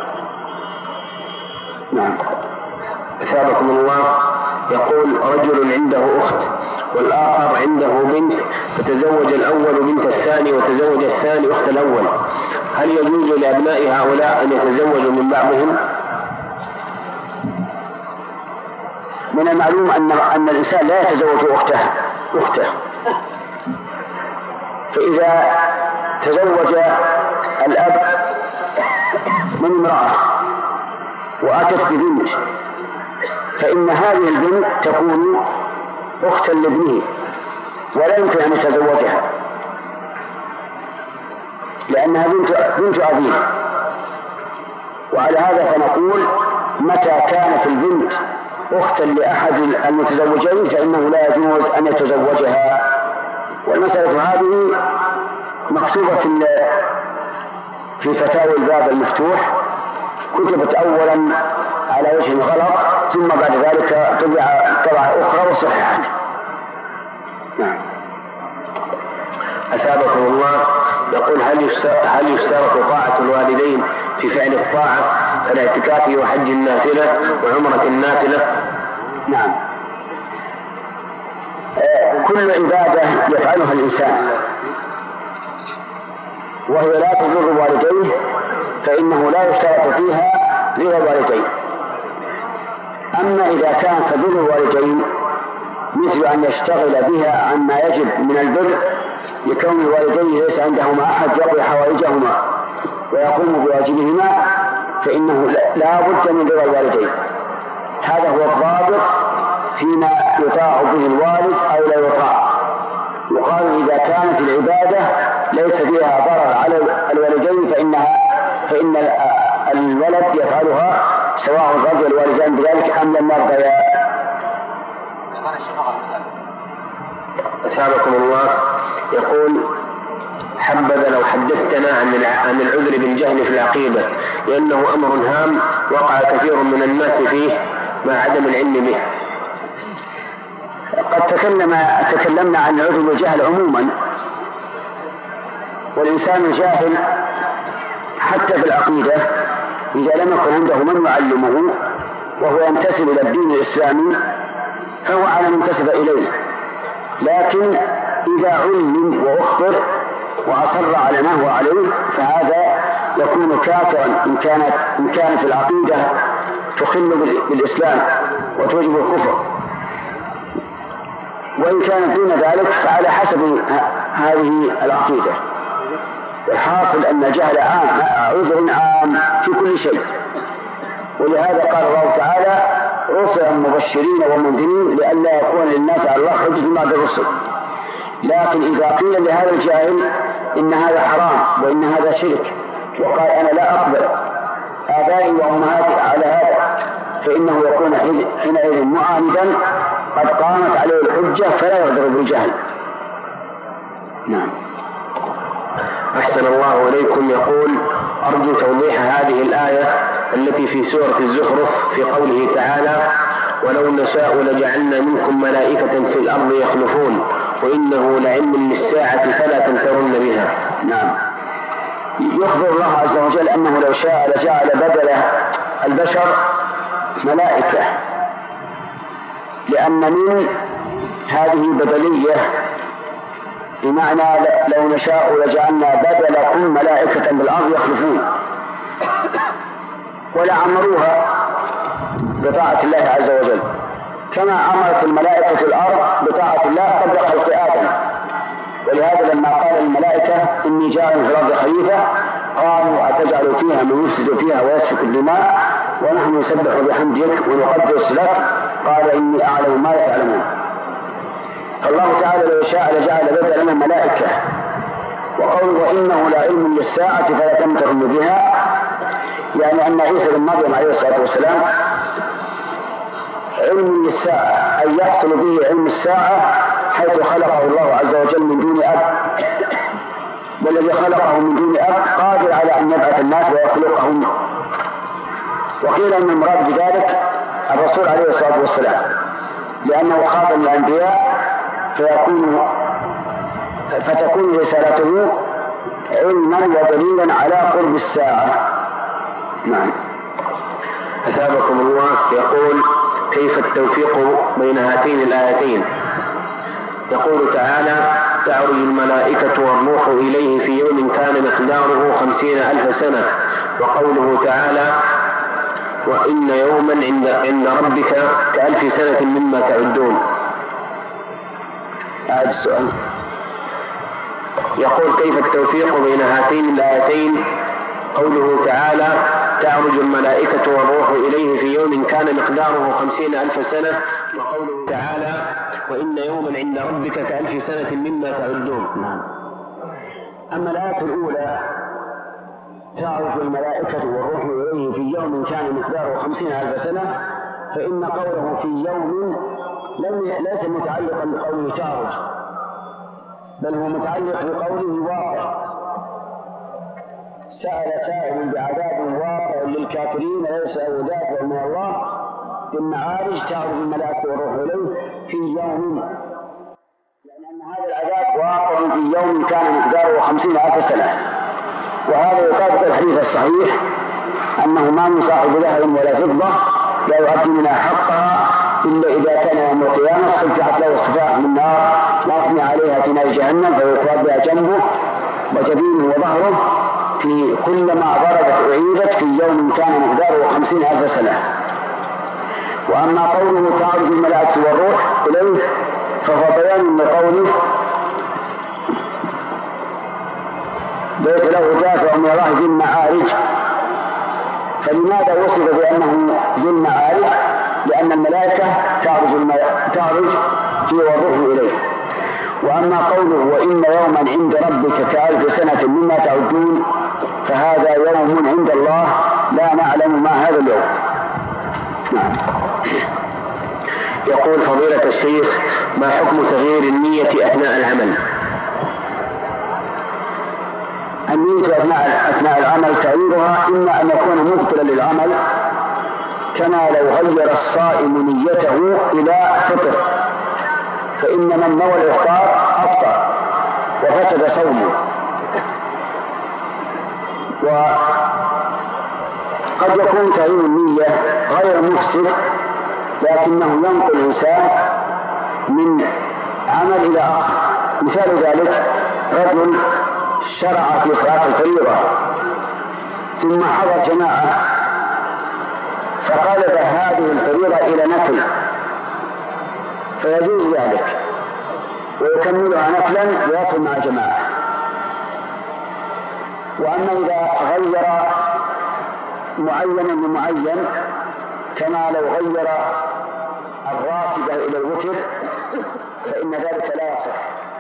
نعم. أثابكم الله. يقول: رجل عنده أخت والآخر عنده بنت، فتزوج الأول بنت الثاني وتزوج الثاني أخت الأول، هل يجوز لأبناء هؤلاء أن يتزوجوا من بعضهم؟ من المعلوم أن أن الإنسان لا يتزوج أخته أخته فإذا تزوج الأب من امرأة وأتت ببنت فإن هذه البنت تكون أختا لابنه، ولا يمكن أن يتزوجها لأنها بنت بنت أبيه. وعلى هذا فنقول متى كانت البنت أختا لأحد المتزوجين فإنه لا يجوز أن يتزوجها. والمسألة هذه مكتوبة في في فتاوى الباب المفتوح، كتبت أولا على وجه غلط ثم بعد ذلك طبع طبعة أخرى وصححت. نعم. أثابكم الله. يقول هل هل يشترط طاعة الوالدين في فعل الطاعة كالاعتكاف وحج النافلة وعمرة النافلة؟ نعم. آه كل عبادة يفعلها الإنسان وهي لا تضر والديه فإنه لا يشترط فيها رضا الوالدين. أما إذا كانت تضر الوالدين مثل أن يشتغل بها عما يجب من البر لكون الوالدين ليس عندهما أحد يقضي حوائجهما ويقوم بواجبهما فإنه لا بد من رضا الوالدين. هذا هو الضابط فيما يطاع به الوالد أو لا يطاع. يقال إذا كانت العبادة ليس فيها ضرر على الوالدين فإنها فإن الولد يفعلها سواء رضي الوالدان بذلك أم لم يرضيا. أثابكم الله. يقول حبذا لو حدثتنا عن عن العذر بالجهل في العقيدة لأنه أمر هام وقع كثير من الناس فيه مع عدم العلم به. قد تكلم تكلمنا عن العذر بالجهل عموما، والإنسان الجاهل حتى في العقيدة إذا لم يكن عنده من يعلمه وهو ينتسب إلى الدين الإسلامي فهو على من انتسب إليه، لكن إذا علم وأخبر وأصر على ما هو عليه فهذا يكون كافرا إن كانت إن كانت العقيدة تخل بالإسلام وتوجب الكفر، وإن كانت دون ذلك فعلى حسب هذه العقيدة. الحاصل أن الجهل عام عذر عام في كل شيء، ولهذا قال الله تعالى رسلا مبشرين ومنذرين لئلا يكون للناس على الله حجة بعد الرسل. لكن إذا قيل لهذا الجاهل إن هذا حرام وإن هذا شرك وقال أنا لا أقبل آبائي وأمهاتي على هذا فإنه يكون حينئذ معاندا قد قامت عليه الحجة فلا يعذر بالجهل. نعم. أحسن الله إليكم. يقول أرجو توضيح هذه الآية التي في سورة الزخرف في قوله تعالى ولو نشاء لجعلنا منكم ملائكة في الأرض يخلفون وإنه لعلم للساعة فلا تمترن بها. نعم. يخبر الله عز وجل أنه لو شاء لجعل بدل البشر ملائكة، لأن من هذه بدلية بمعنى لو نشاء لجعلنا بدلكم ملائكة بالأرض يخلفون، ولعمروها بطاعة الله عز وجل كما أمرت الملائكة الأرض بطاعة الله قبل خلق آدم. ولهذا لما قال الملائكة إني جاعل في الأرض خليفة قالوا أتجعل فيها من يفسد فيها ويسفك الدماء ونحن نسبح بحمدك ونقدس لك قال إني أعلم ما لا تعلمون. فالله تعالى لو شاء لجعل بدلا من الملائكة. وقوله وإنه لعلم للساعة فلا تمترن بها، يعني أن عيسى بن مريم عليه الصلاة والسلام علم للساعة أي يحصل به علم الساعة حيث خلقه الله عز وجل من دون أب، والذي خلقه من دون أب قادر على أن يبعث الناس ويخلقهم. وقيل أن المراد بذلك الرسول عليه الصلاة والسلام لأنه خاتم الأنبياء فيكون فتكون رسالته علما ودليلا على قرب الساعة. نعم. أثابكم الله. يقول كيف التوفيق بين هاتين الآيتين؟ يقول تعالى تعرج الملائكة والروح إليه في يوم كان مقداره خمسين ألف سنة، وقوله تعالى وإن يوما عند, عند ربك كألف سنة مما تعدون. هذا السؤال. يقول كيف التوفيق بين هاتين الآيتين؟ قوله تعالى تعرج الملائكة والروح إليه في يوم كان مقداره خمسين ألف سنة، وقوله تعالى وإن يوما عند ربك كألف سنة مما تعدون. أما الآية الأولى تعرج الملائكة والروح إليه في يوم كان مقداره خمسين ألف سنة، فإن قوله في يوم لم ليس متعلقا بقوله تعرج، بل هو متعلق بقوله واقع. سأل سائل بعذاب واقع للكافرين ليس له دافع من الله، المعارج تعرج الملائكة والروح إليه في يوم، لأن هذا العذاب واقع في يوم كان مقداره خمسين ألف سنة. وهذا يطابق الحديث الصحيح أنه ما من صاحب ذهب ولا فضة لا يؤدي منها حقها إلا إذا كان يوم القيامة فتحت له الصفاح من نار لا يقضي عليها في نار جهنم فيقرب بها جنبه وجبينه وظهره في كلما ضربت أعيدت في يوم كان مقداره خمسين ألف سنة. وأما قوله تعرج الملائكة والروح إليه فهو بيان لقوله ليس له دافع من الله ذي المعارج. فلماذا وصف بأنه ذي المعارج؟ لأن الملائكة تعرج تعرج هي والروح إليه. وأما قوله وإن يوما عند ربك كألف سنة مما تعدون فهذا يوم عند الله لا نعلم ما هذا اليوم. نعم. يقول فضيلة الشيخ ما حكم تغيير النية أثناء العمل؟ النية أثناء أثناء العمل تغييرها إما أن يكون مبطلا للعمل كما لو غير الصائم نيته إلى فطر، فإن من نوى الإفطار أفطر وفسد صومه. وقد يكون تغيير النية غير مفسد لكنه ينقل الإنسان من عمل إلى آخر. مثال ذلك رجل شرع في صلاة الفريضة ثم حضر جماعة فقلب هذه الفريضة إلى نفل فيجوز ذلك ويكملها نفلا ويصل مع جماعة. وأما إذا غير معينا بمعين كما لو غير الراتب إلى الوتر فإن ذلك لا يصح.